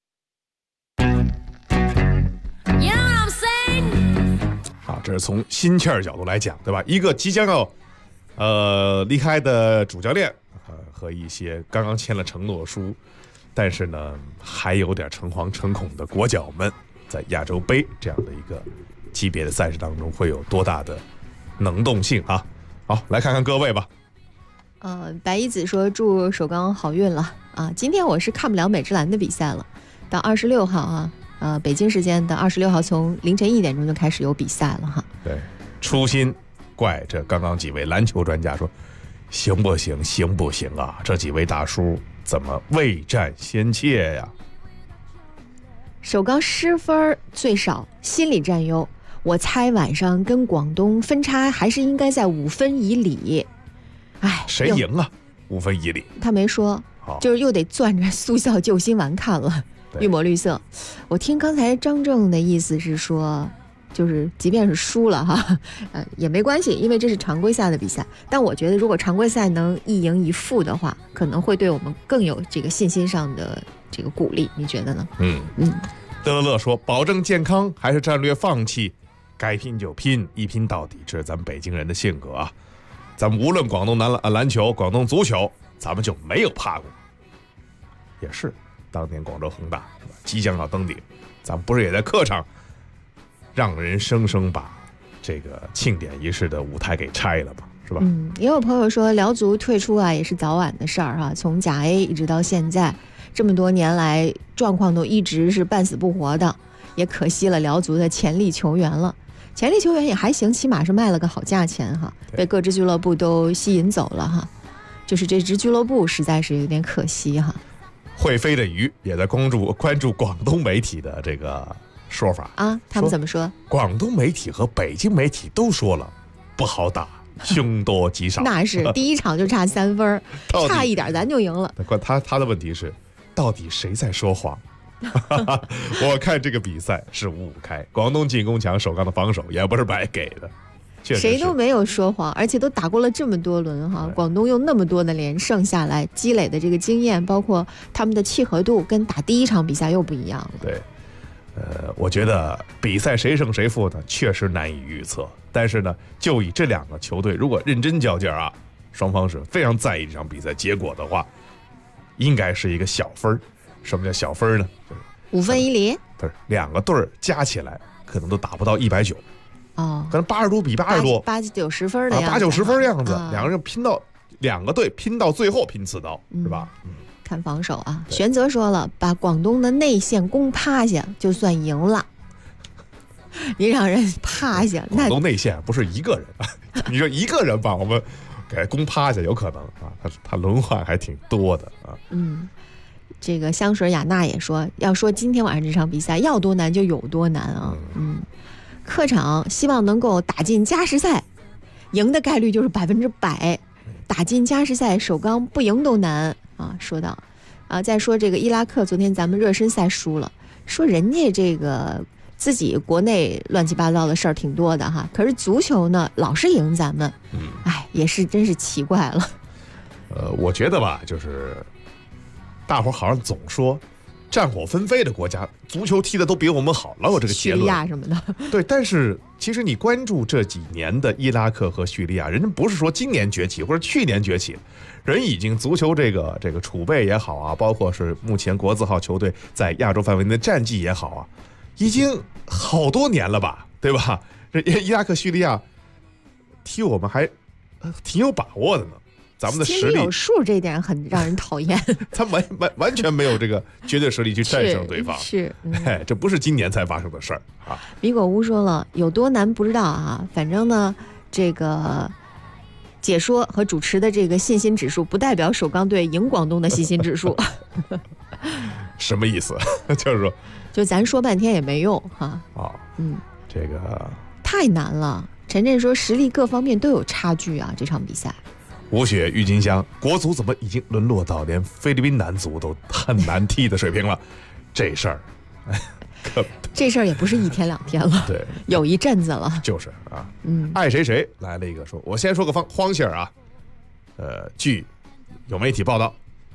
这是从心气儿角度来讲，对吧？一个即将要离开的主教练和一些刚刚签了承诺书，但是呢还有点诚惶诚恐的国脚们，在亚洲杯这样的一个级别的赛事当中会有多大的能动性啊？好，来看看各位吧。 白一子说祝首钢好运了啊！今天我是看不了美职篮的比赛了，到26号啊，北京时间的26号从凌晨1点钟就开始有比赛了哈。 对，初心怪这刚刚几位篮球专家说行不行行不行啊？这几位大叔怎么未战先怯呀？ 首钢失分最少，心理占优。我猜晚上跟广东分差还是应该在5分以里。哎， 谁赢啊？5分以里？ 他没说，就是又得攥着速效救心丸看了。绿抹绿色，我听刚才张正的意思是说，就是即便是输了哈，也没关系，因为这是常规赛的比赛。但我觉得，如果常规赛能1赢1负的话，可能会对我们更有这个信心上的这个鼓励。你觉得呢？ 德乐乐说，保证健康还是战略放弃？该拼就拼，一拼到底，这是咱们北京人的性格啊。咱们无论广东篮球、广东足球，咱们就没有怕过。也是。当年广州恒大即将要登顶，咱们不是也在客场让人生生把这个庆典仪式的舞台给拆了吗？是吧？ 也有朋友说辽足退出啊，也是早晚的事儿哈。从甲 A 一直到现在，这么多年来状况都一直是半死不活的，也可惜了辽足的潜力球员了。潜力球员也还行，起码是卖了个好价钱哈，被各支俱乐部都吸引走了哈。就是这支俱乐部实在是有点可惜哈。 会飞的鱼也在关注广东媒体的这个说法啊，他们怎么说？ 广东媒体和北京媒体都说了不好打，凶多吉少。 那是第一场就差3分，差一点咱就赢了。 他的问题是，到底谁在说谎？我看这个比赛是5-5开，广东进攻强，首钢的防守也不是白给的。 谁都没有说谎，而且都打过了这么多轮哈，广东用那么多的连胜下来积累的这个经验，包括他们的契合度，跟打第一场比赛又不一样了。 对，我觉得比赛谁胜谁负呢，确实难以预测。但是呢，就以这2个球队如果认真较劲啊，双方是非常在意这场比赛结果的话，应该是一个小分。什么叫小分呢 ？5分以里？ 不是，2个队加起来可能都打不到190。可能80多比80多 ，80-90分的样子 ，80-90分的样子，2个人拼到2个队拼到最后拼刺刀，是吧？ 看防守啊。玄泽说了，把广东的内线攻趴下就算赢了。你让人趴下， 广东内线不是一个人，你说一个人把我们给攻趴下有可能啊？他轮换还挺多的啊。 这个香水雅娜也说，要说今天晚上这场比赛要多难就有多难啊。客场希望能够打进加时赛，赢的概率就是100%。打进加时赛，首钢不赢都难啊。说到再说这个伊拉克，昨天咱们热身赛输了，说人家这个自己国内乱七八糟的事儿挺多的哈，可是足球呢老是赢咱们，也是真是奇怪了。 我觉得吧，就是大伙好像总说。战火纷飞的国家，足球踢的都比我们好，老有这个结论。 叙利亚什么的， 对。但是其实你关注这几年的伊拉克和叙利亚，人家不是说今年崛起或者去年崛起，人已经足球这个储备也好啊，包括是目前国字号球队在亚洲范围内的战绩也好啊，已经好多年了吧，对吧？这伊拉克、叙利亚踢我们还挺有把握的呢。咱们的实力心里有数，这点很让人讨厌。 他完全没有这个绝对实力去战胜对方， 是， 这不是今年才发生的事儿啊。 米果屋说了，有多难不知道啊，反正呢，这个解说和主持的这个信心指数，不代表首钢队赢广东的信心指数。 什么意思？就是说， 就咱说半天也没用哈。 这个太难了。陈震说，实力各方面都有差距啊，这场比赛。 吴雪郁金香，国足怎么已经沦落到连菲律宾男足都很难踢的水平了？这事儿， 这事儿也不是1天2天了， 对， 有一阵子了。 就是啊，爱谁来了一个说，我先说个荒信儿啊，据有媒体报道，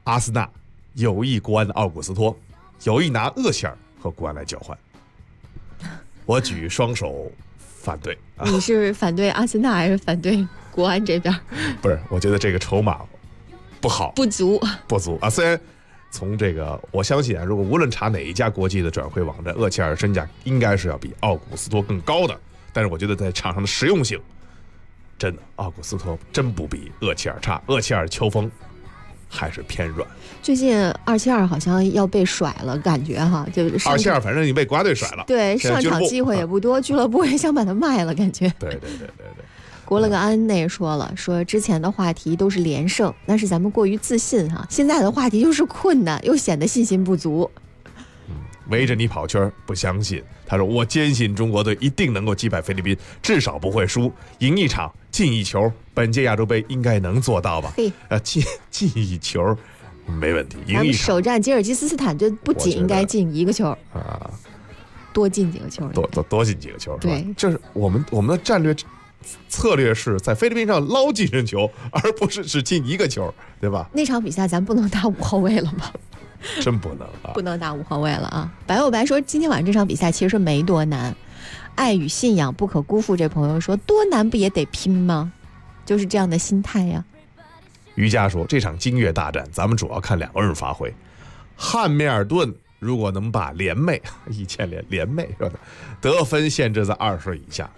阿森纳有意国安的奥古斯托，有意拿厄齐尔和国安来交换。我举双手反对。 你是反对阿森纳还是反对国安这边？ 不是，我觉得这个筹码不好， 不足啊。虽然从这个我相信啊，如果无论查哪一家国际的转会网站，厄齐尔身价应该是要比奥古斯托更高的，但是我觉得在场上的实用性，真的奥古斯托真不比厄齐尔差。厄齐尔球风还是偏软。 最近272好像要被甩了，感觉哈，就是 272反正你被国家队甩了， 对，上场机会也不多，俱乐部也想把他卖了，感觉。 对。 国勒格安内说了，说之前的话题都是连胜，那是咱们过于自信哈，现在的话题又是困难，又显得信心不足。 围着你跑圈不相信，他说我坚信中国队一定能够击败菲律宾，至少不会输，赢一场进一球，本届亚洲杯应该能做到吧？进一球没问题，赢一场。咱们首战吉尔吉斯斯坦就不仅应该进一个球啊， 多进几个球， 多进几个球， 对， 就是我们的战略策略是在菲律宾上捞净胜球，而不是只进一个球，对吧？ 那场比赛咱不能打5号位了吗？ 真不能啊， 不能打5号位了啊！白有白说，今天晚上这场比赛其实没多难，爱与信仰不可辜负。这朋友说，多难不也得拼吗？就是这样的心态呀。 瑜伽说，这场金月大战，咱们主要看2个人发挥。汉密尔顿如果能把联袂是吧，得分限制在20以下。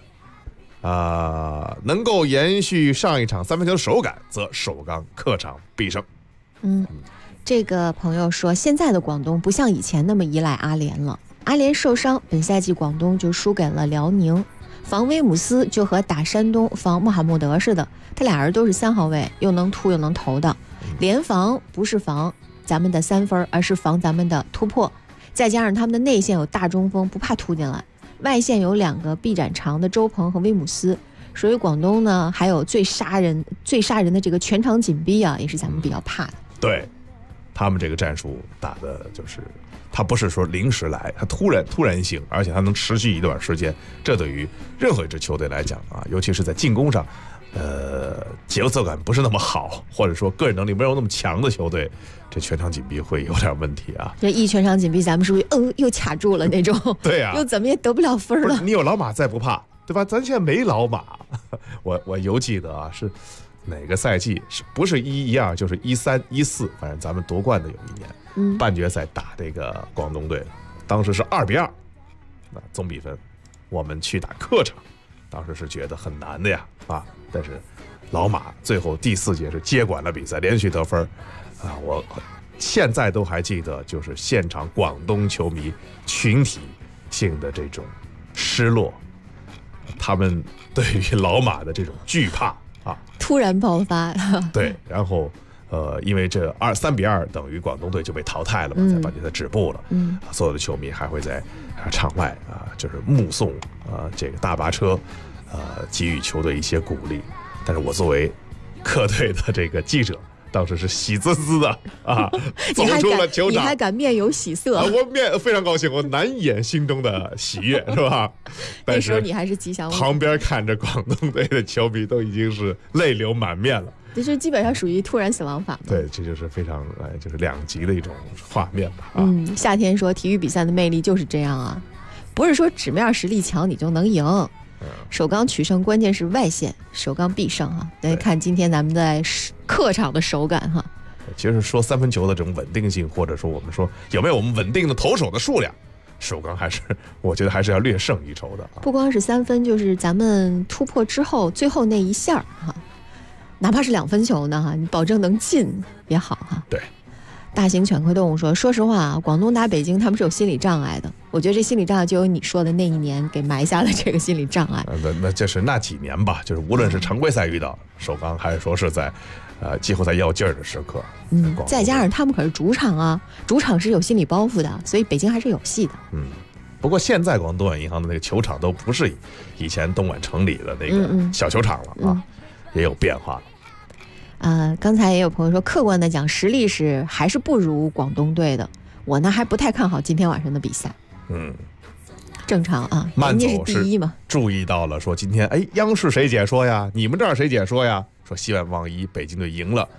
能够延续上一场3分球的手感，则首钢客场必胜。 这个朋友说，现在的广东不像以前那么依赖阿联了。阿联受伤，本赛季广东就输给了辽宁。防威姆斯就和打山东防穆罕默德似的，他俩人都是3号位，又能突又能投的。联防不是防咱们的3分，而是防咱们的突破。再加上他们的内线有大中锋，不怕突进来。外线有2个臂展长的周鹏和威姆斯，所以广东呢还有最杀人的这个全场紧逼啊，也是咱们比较怕的。 对，他们这个战术打的就是，他不是说临时来，他突然性，而且他能持续一段时间，这对于任何一支球队来讲啊，尤其是在进攻上，节奏感不是那么好，或者说个人能力没有那么强的球队，这全场紧逼会有点问题啊。 这一全场紧逼，咱们是不是又卡住了那种？ 对啊， 又怎么也得不了分了。 你有老马再不怕，对吧？咱现在没老马，我犹记得啊，是哪个赛季？不是11-12，就是13、14，反正咱们夺冠的有一年，半决赛打这个广东队，当时是2-2，那总比分，我们去打客场，当时是觉得很难的呀啊。但是老马最后第4节是接管了比赛，连续得分啊！我现在都还记得，就是现场广东球迷群体性的这种失落，他们对于老马的这种惧怕啊， 突然爆发。 对，然后因为这3-2等于广东队就被淘汰了嘛，在半决赛止步了。所有的球迷还会在场外啊，就是目送这个大巴车。给予球队一些鼓励，但是我作为客队的这个记者，当时是喜滋滋的啊，走出了球场， 你还敢面有喜色？ 我非常高兴，我难掩心中的喜悦，是吧？ 那时候你还是吉祥物。 旁边看着广东队的球迷都已经是泪流满面了， 这是基本上属于突然死亡法。 对，这就是非常就是2极的一种画面吧。 夏天说体育比赛的魅力就是这样啊，不是说纸面实力强你就能赢。首钢取胜关键是外线，首钢必胜哈。来看今天咱们在客场的手感哈。 其实说3分球的这种稳定性，或者说我们说有没有我们稳定的投手的数量，首钢还是我觉得还是要略胜一筹的。 不光是3分，就是咱们突破之后最后那一下哈，哪怕是2分球呢哈，你保证能进也好哈。 对。 大型犬科动物说，说实话啊，广东打北京他们是有心理障碍的。我觉得这心理障碍就有你说的那一年给埋下了这个心理障碍。 那就是那几年吧，就是无论是常规赛遇到首钢，还是说是在季后赛要劲儿的时刻， 再加上他们可是主场啊，主场是有心理包袱的，所以北京还是有戏的。 不过现在广东东莞银行的那个球场都不是以前东莞城里的那个小球场了啊，也有变化了。 刚才也有朋友说，客观的讲，实力是还是不如广东队的。我呢还不太看好今天晚上的比赛。正常啊， 慢走是第一嘛。 注意到了，说今天央视谁解说呀？你们这儿谁解说呀？说希望万一北京队赢了，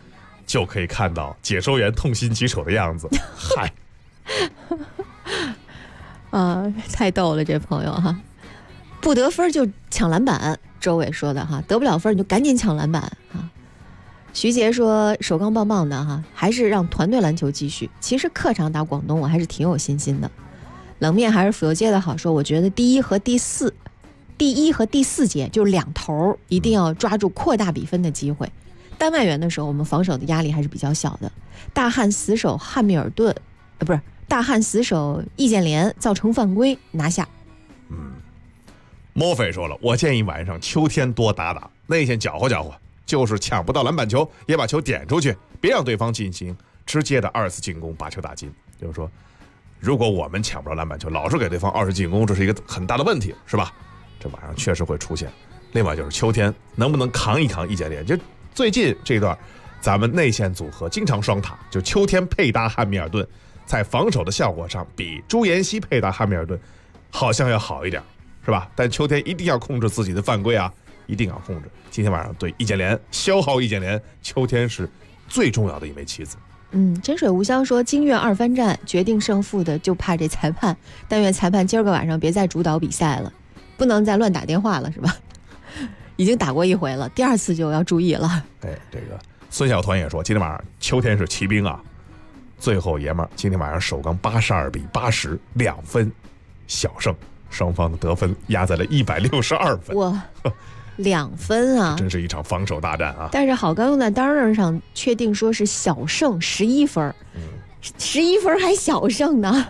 就可以看到解说员痛心疾首的样子。嗨， 太逗了，这朋友哈，不得分就抢篮板，周伟说的哈，得不了分你就赶紧抢篮板啊。徐杰说首钢棒棒的哈，还是让团队篮球继续。其实客场打广东我还是挺有信心的。冷面还是府右街的好说，我觉得第一和第四节就两头一定要抓住扩大比分的机会。丹麦园的时候我们防守的压力还是比较小的，大汉死守汉密尔顿不是大汉死守易建联造成犯规拿下。 莫菲说了，我建议晚上秋天多打打内线搅和搅和，就是抢不到篮板球也把球点出去，别让对方进行直接的2次进攻把球打进。就是说如果我们抢不到篮板球，老是给对方2次进攻，这是一个很大的问题，是吧？这晚上确实会出现。另外就是秋天能不能扛一扛易建联，就最近这一段咱们内线组合经常双塔，就秋天配搭汉密尔顿在防守的效果上比朱妍希配搭汉密尔顿好像要好一点，是吧？但秋天一定要控制自己的犯规啊，一定要控制。今天晚上对易建联消耗易建联，秋天是最重要的一枚棋子。 真水无香说京粤2番战决定胜负的就怕这裁判，但愿裁判今儿个晚上别再主导比赛了，不能再乱打电话了，是吧？已经打过一回了，第2次就要注意了。 这个孙小团也说今天晚上秋天是骑兵啊，最后爷们儿今天晚上首钢82比80 2分小胜，双方的得分压在了162分。 哇，2分啊， 真是一场防守大战啊！ 但是好钢用在单刃上确定说是小胜11分，11分还小胜呢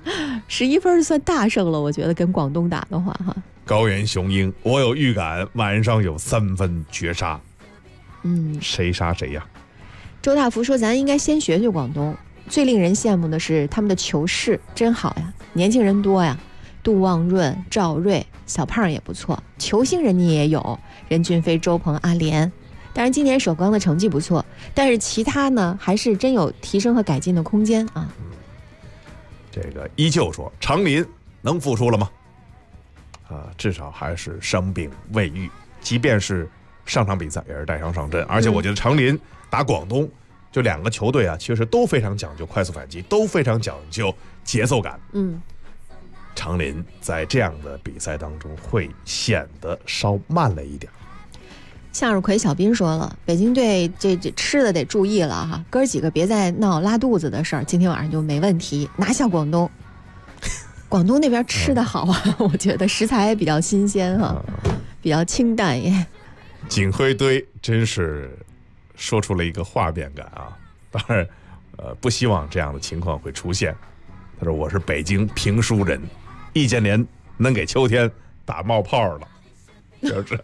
，11分算大胜了，我觉得跟广东打的话哈。 高原雄鹰，我有预感晚上有3分绝杀，谁杀谁呀？ 周大福说咱应该先学学广东，最令人羡慕的是他们的球市真好呀，年轻人多呀，杜望润、赵睿、小胖也不错，球星人家也有，任骏飞、周鹏、阿联。当然今年首钢的成绩不错，但是其他呢还是真有提升和改进的空间啊。 这个依旧说长林能复出了吗？至少还是伤病未愈，即便是上场比赛也是带伤上阵，而且我觉得长林打广东就2个球队啊，其实都非常讲究快速反击，都非常讲究节奏感。长林在这样的比赛当中会显得稍慢了一点。 向日葵小斌说了，北京队这吃的得注意了哈，哥几个别再闹拉肚子的事儿，今天晚上就没问题，拿下广东。广东那边吃的好啊，我觉得食材比较新鲜哈，比较清淡耶。 锦辉堆真是说出了一个画面感啊，当然不希望这样的情况会出现。他说我是北京评书人，易建联能给秋天打冒泡了，是不是？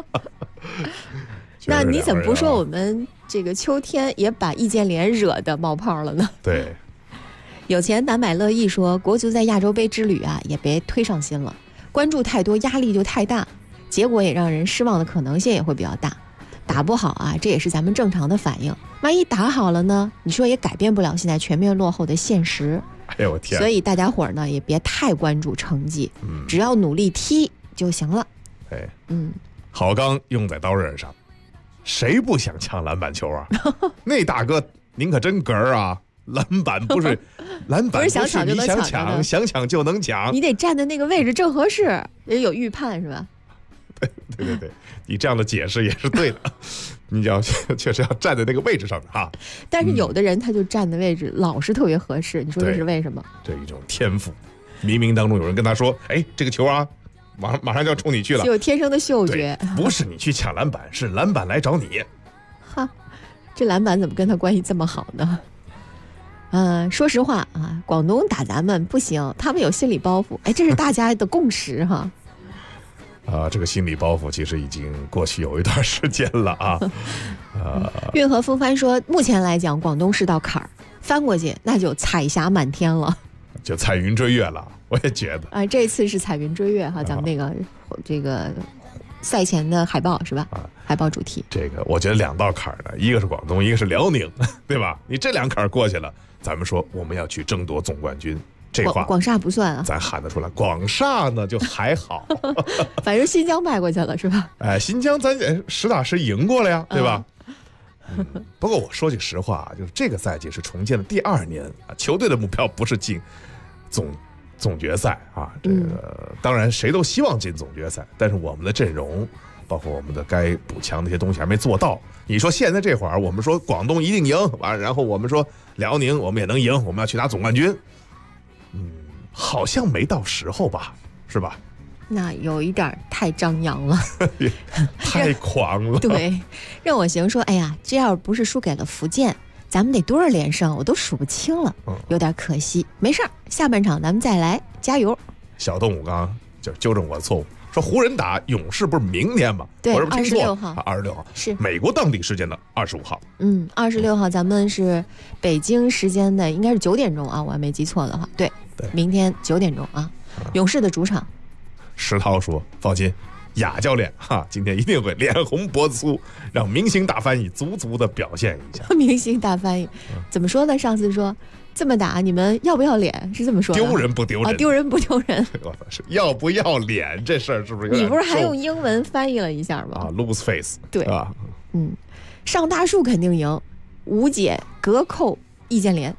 那你怎么不说我们这个秋天也把易建联惹的冒泡了呢？ 对。 有钱难买乐意说，国足在亚洲杯之旅啊，也别推上心了，关注太多，压力就太大，结果也让人失望的可能性也会比较大。打不好啊，这也是咱们正常的反应。万一打好了呢？你说也改变不了现在全面落后的现实。 哎呦我天！ 所以大家伙呢也别太关注成绩，只要努力踢就行了。 好钢用在刀刃上，谁不想抢篮板球啊？那大哥您可真哏儿啊！篮板不是篮板，不是想抢就能抢， 想抢就能抢。 你得站在那个位置正合适，也有预判是吧？ 对，你这样的解释也是对的。你要确实要站在那个位置上面哈。 但是有的人他就站的位置老是特别合适，你说这是为什么？ 这一种天赋，冥冥当中有人跟他说：“哎，这个球啊，马上就要冲你去了。” 就有天生的嗅觉， 不是你去抢篮板，是篮板来找你。 哈，这篮板怎么跟他关系这么好呢？说实话啊，广东打咱们不行，他们有心理包袱，哎，这是大家的共识哈。 这个心理包袱其实已经过去有一段时间了啊。 运河风帆说，目前来讲，广东是道坎儿，翻过去那就彩霞满天了， 就彩云追月了。我也觉得这次是彩云追月哈，咱们那个这个赛前的海报是吧？海报主题。 这个我觉得2道坎儿呢，一个是广东，一个是辽宁，对吧？你这2坎儿过去了，咱们说我们要去争夺总冠军，这话广厦不算啊， 咱喊得出来。广厦呢就还好， 反正新疆迈过去了是吧？ 新疆咱实打实赢过了呀，对吧？ 不过我说句实话，就是这个赛季是重建的第2年啊，球队的目标不是进总决赛啊。这个当然谁都希望进总决赛，但是我们的阵容，包括我们的该补强的一些东西还没做到。你说现在这会儿，我们说广东一定赢，完然后我们说辽宁我们也能赢，我们要去拿总冠军，好像没到时候吧，是吧？ 那有一点太张扬了， 太狂了。 对，任我行说，哎呀，这要不是输给了福建，咱们得多少连胜我都数不清了，有点可惜。没事儿，下半场咱们再来，加油。 小动物刚刚就纠正我的错误，说湖人打勇士不是明天吗？ 对， 我是不是听错了？ 26号 26号是美国当地时间的25号。 26号咱们是北京时间的，应该是9点钟啊，我还没记错的话。对，明天9点钟啊，勇士的主场。 石涛说：“放心，雅教练今天一定会脸红脖子粗，让明星大翻译足足的表现一下。” 明星大翻译怎么说呢？上次说这么打，你们要不要脸？是这么说的？ 丢人不丢人？ 丢人不丢人？ 是要不要脸这事儿是不是有点？ 你不是还用英文翻译了一下吗 ？lose face。 对啊，上大树肯定赢，无解隔扣易建联。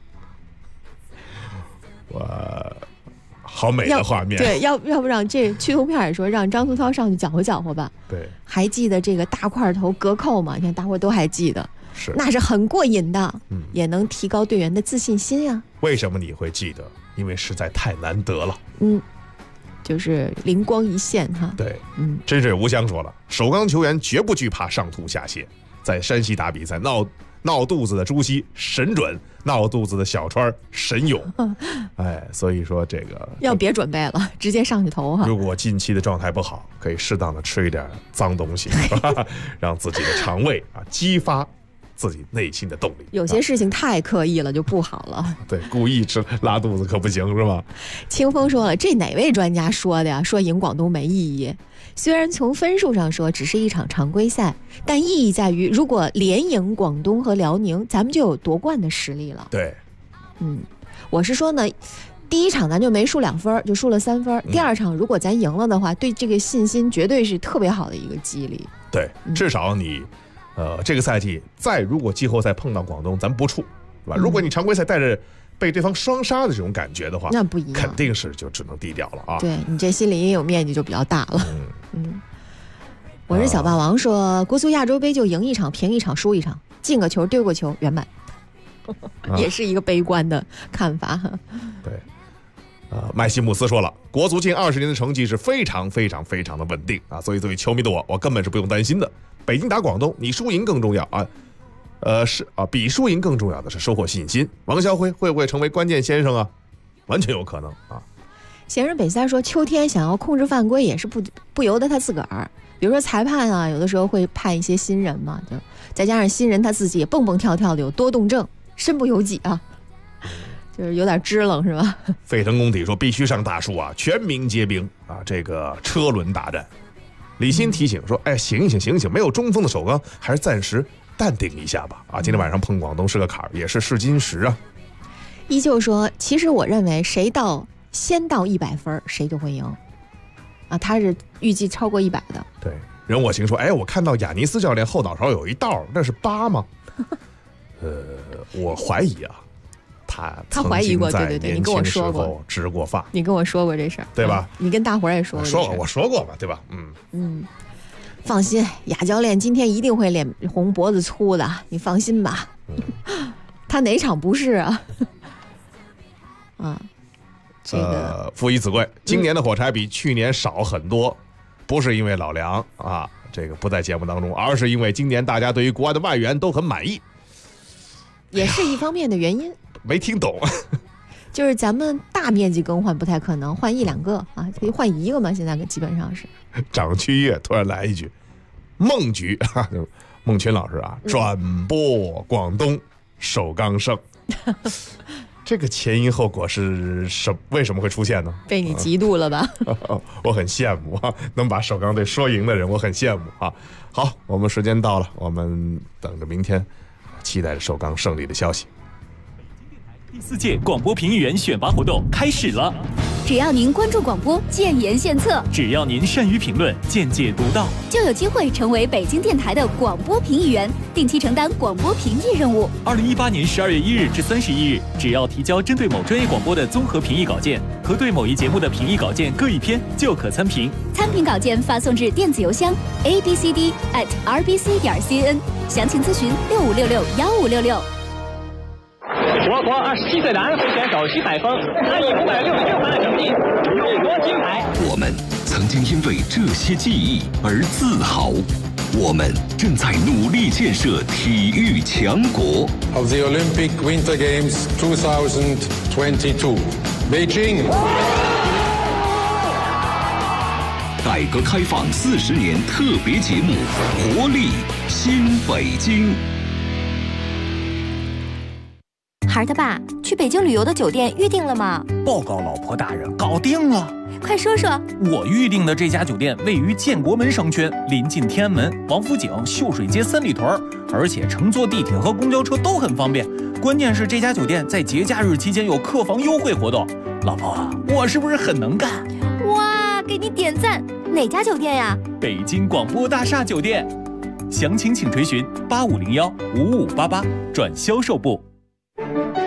好美的画面。 对，要不让这驱图片也说让张图涛上去搅和搅和吧。 对， 还记得这个大块头隔扣吗？你看大伙都还记得， 是那是很过瘾的，也能提高队员的自信心呀。 为什么你会记得？因为实在太难得了。 就是灵光一现哈。 对，真是吴湘说了，首钢球员绝不惧怕上吐下泻，在山西打比赛闹肚子的朱熹神准，闹肚子的小川神勇。所以说这个要别准备了，直接上去投哈。 如果近期的状态不好，可以适当的吃一点脏东西，让自己的肠胃激发自己内心的动力。 有些事情太刻意了就不好了。 对，故意吃拉肚子可不行，是吧？ 清风说了，这哪位专家说的呀？说赢广东没意义。虽然从分数上说只是一场常规赛，但意义在于，如果连赢广东和辽宁，咱们就有夺冠的实力了。 对， 我是说呢，第一场咱就没输2分，就输了3分。第2场如果咱赢了的话，对这个信心绝对是特别好的一个激励。 对，至少你，这个赛季如果季后赛碰到广东，咱不怵，是吧？如果你常规赛带着被对方双杀的这种感觉的话， 那不一样， 肯定是就只能低调了啊。 对，你这心理阴影面积就比较大了。我是小霸王说，国足亚洲杯就赢一场平一场输一场，进个球丢个球圆满，也是一个悲观的看法。 对，麦西姆斯说了，国足近20年的成绩是非常非常非常的稳定啊，所以作为球迷的我根本是不用担心的。北京打广东，你输赢更重要啊。比输赢更重要的是收获信心。王霄辉会不会成为关键先生啊？完全有可能啊。 闲人北塞说，秋天想要控制犯规也是不由得他自个儿。比如说裁判啊，有的时候会判一些新人嘛，就再加上新人他自己也蹦蹦跳跳的，有多动症，身不由己啊，就是有点支棱是吧？ 沸腾工体说必须上大树啊，全民皆兵啊，这个车轮大战。李欣提醒说，醒一醒，没有中锋的首钢，还是暂时淡定一下吧。今天晚上碰广东是个坎儿，也是试金石啊。 依旧说，其实我认为谁先到100分，谁就会赢。他是预计超过100的。 对，任我行说，我看到亚尼斯教练后脑勺有一道，那是疤吗？我怀疑啊，他怀疑过，对，你跟我说过， 植过发， 你跟我说过这事儿， 对吧？ 你跟大伙儿也说过， 我说过嘛，对吧？ 放心，亚教练今天一定会脸红脖子粗的，你放心吧。他哪场不是啊？这个父以子贵，今年的火柴比去年少很多，不是因为老梁这个不在节目当中，而是因为今年大家对于国外的外援都很满意， 也是一方面的原因。 没听懂， 就是咱们大面积更换不太可能，换1-2个可以换1个嘛？现在基本上是。 长曲乐突然来一句，孟局孟群老师转播广东首钢胜。这个前因后果是为什么会出现呢？ 被你嫉妒了吧？ 我很羡慕能把首钢队说赢的人，我很羡慕好，我们时间到了，我们等着明天，期待着首钢胜利的消息。 第4届广播评议员选拔活动开始了。 只要您关注广播，建言献策； 只要您善于评论，见解独到， 就有机会成为北京电台的广播评议员，定期承担广播评议任务。 2018年12月1日至31日，只要提交针对某专业广播的综合评议稿件和对某一节目的评议稿件各一篇，就可参评。 参评稿件发送至电子邮箱 abcd@rbc.cn， 详情咨询65661566。 我国27岁的安徽选手徐海峰，他以566分的成绩勇夺金牌。 我们曾经因为这些记忆而自豪，我们正在努力建设体育强国。 Of the Olympic Winter Games 2022, Beijing。 改革开放40年特别节目，活力新北京。 孩儿他爸，去北京旅游的酒店预定了吗？ 报告老婆大人，搞定了。 快说说。 我预定的这家酒店位于建国门商圈，临近天安门、王府井、秀水街三里屯，而且乘坐地铁和公交车都很方便。关键是这家酒店在节假日期间有客房优惠活动。老婆，我是不是很能干？ 哇，给你点赞！哪家酒店呀？ 北京广播大厦酒店。详情请垂询8501-5588转销售部。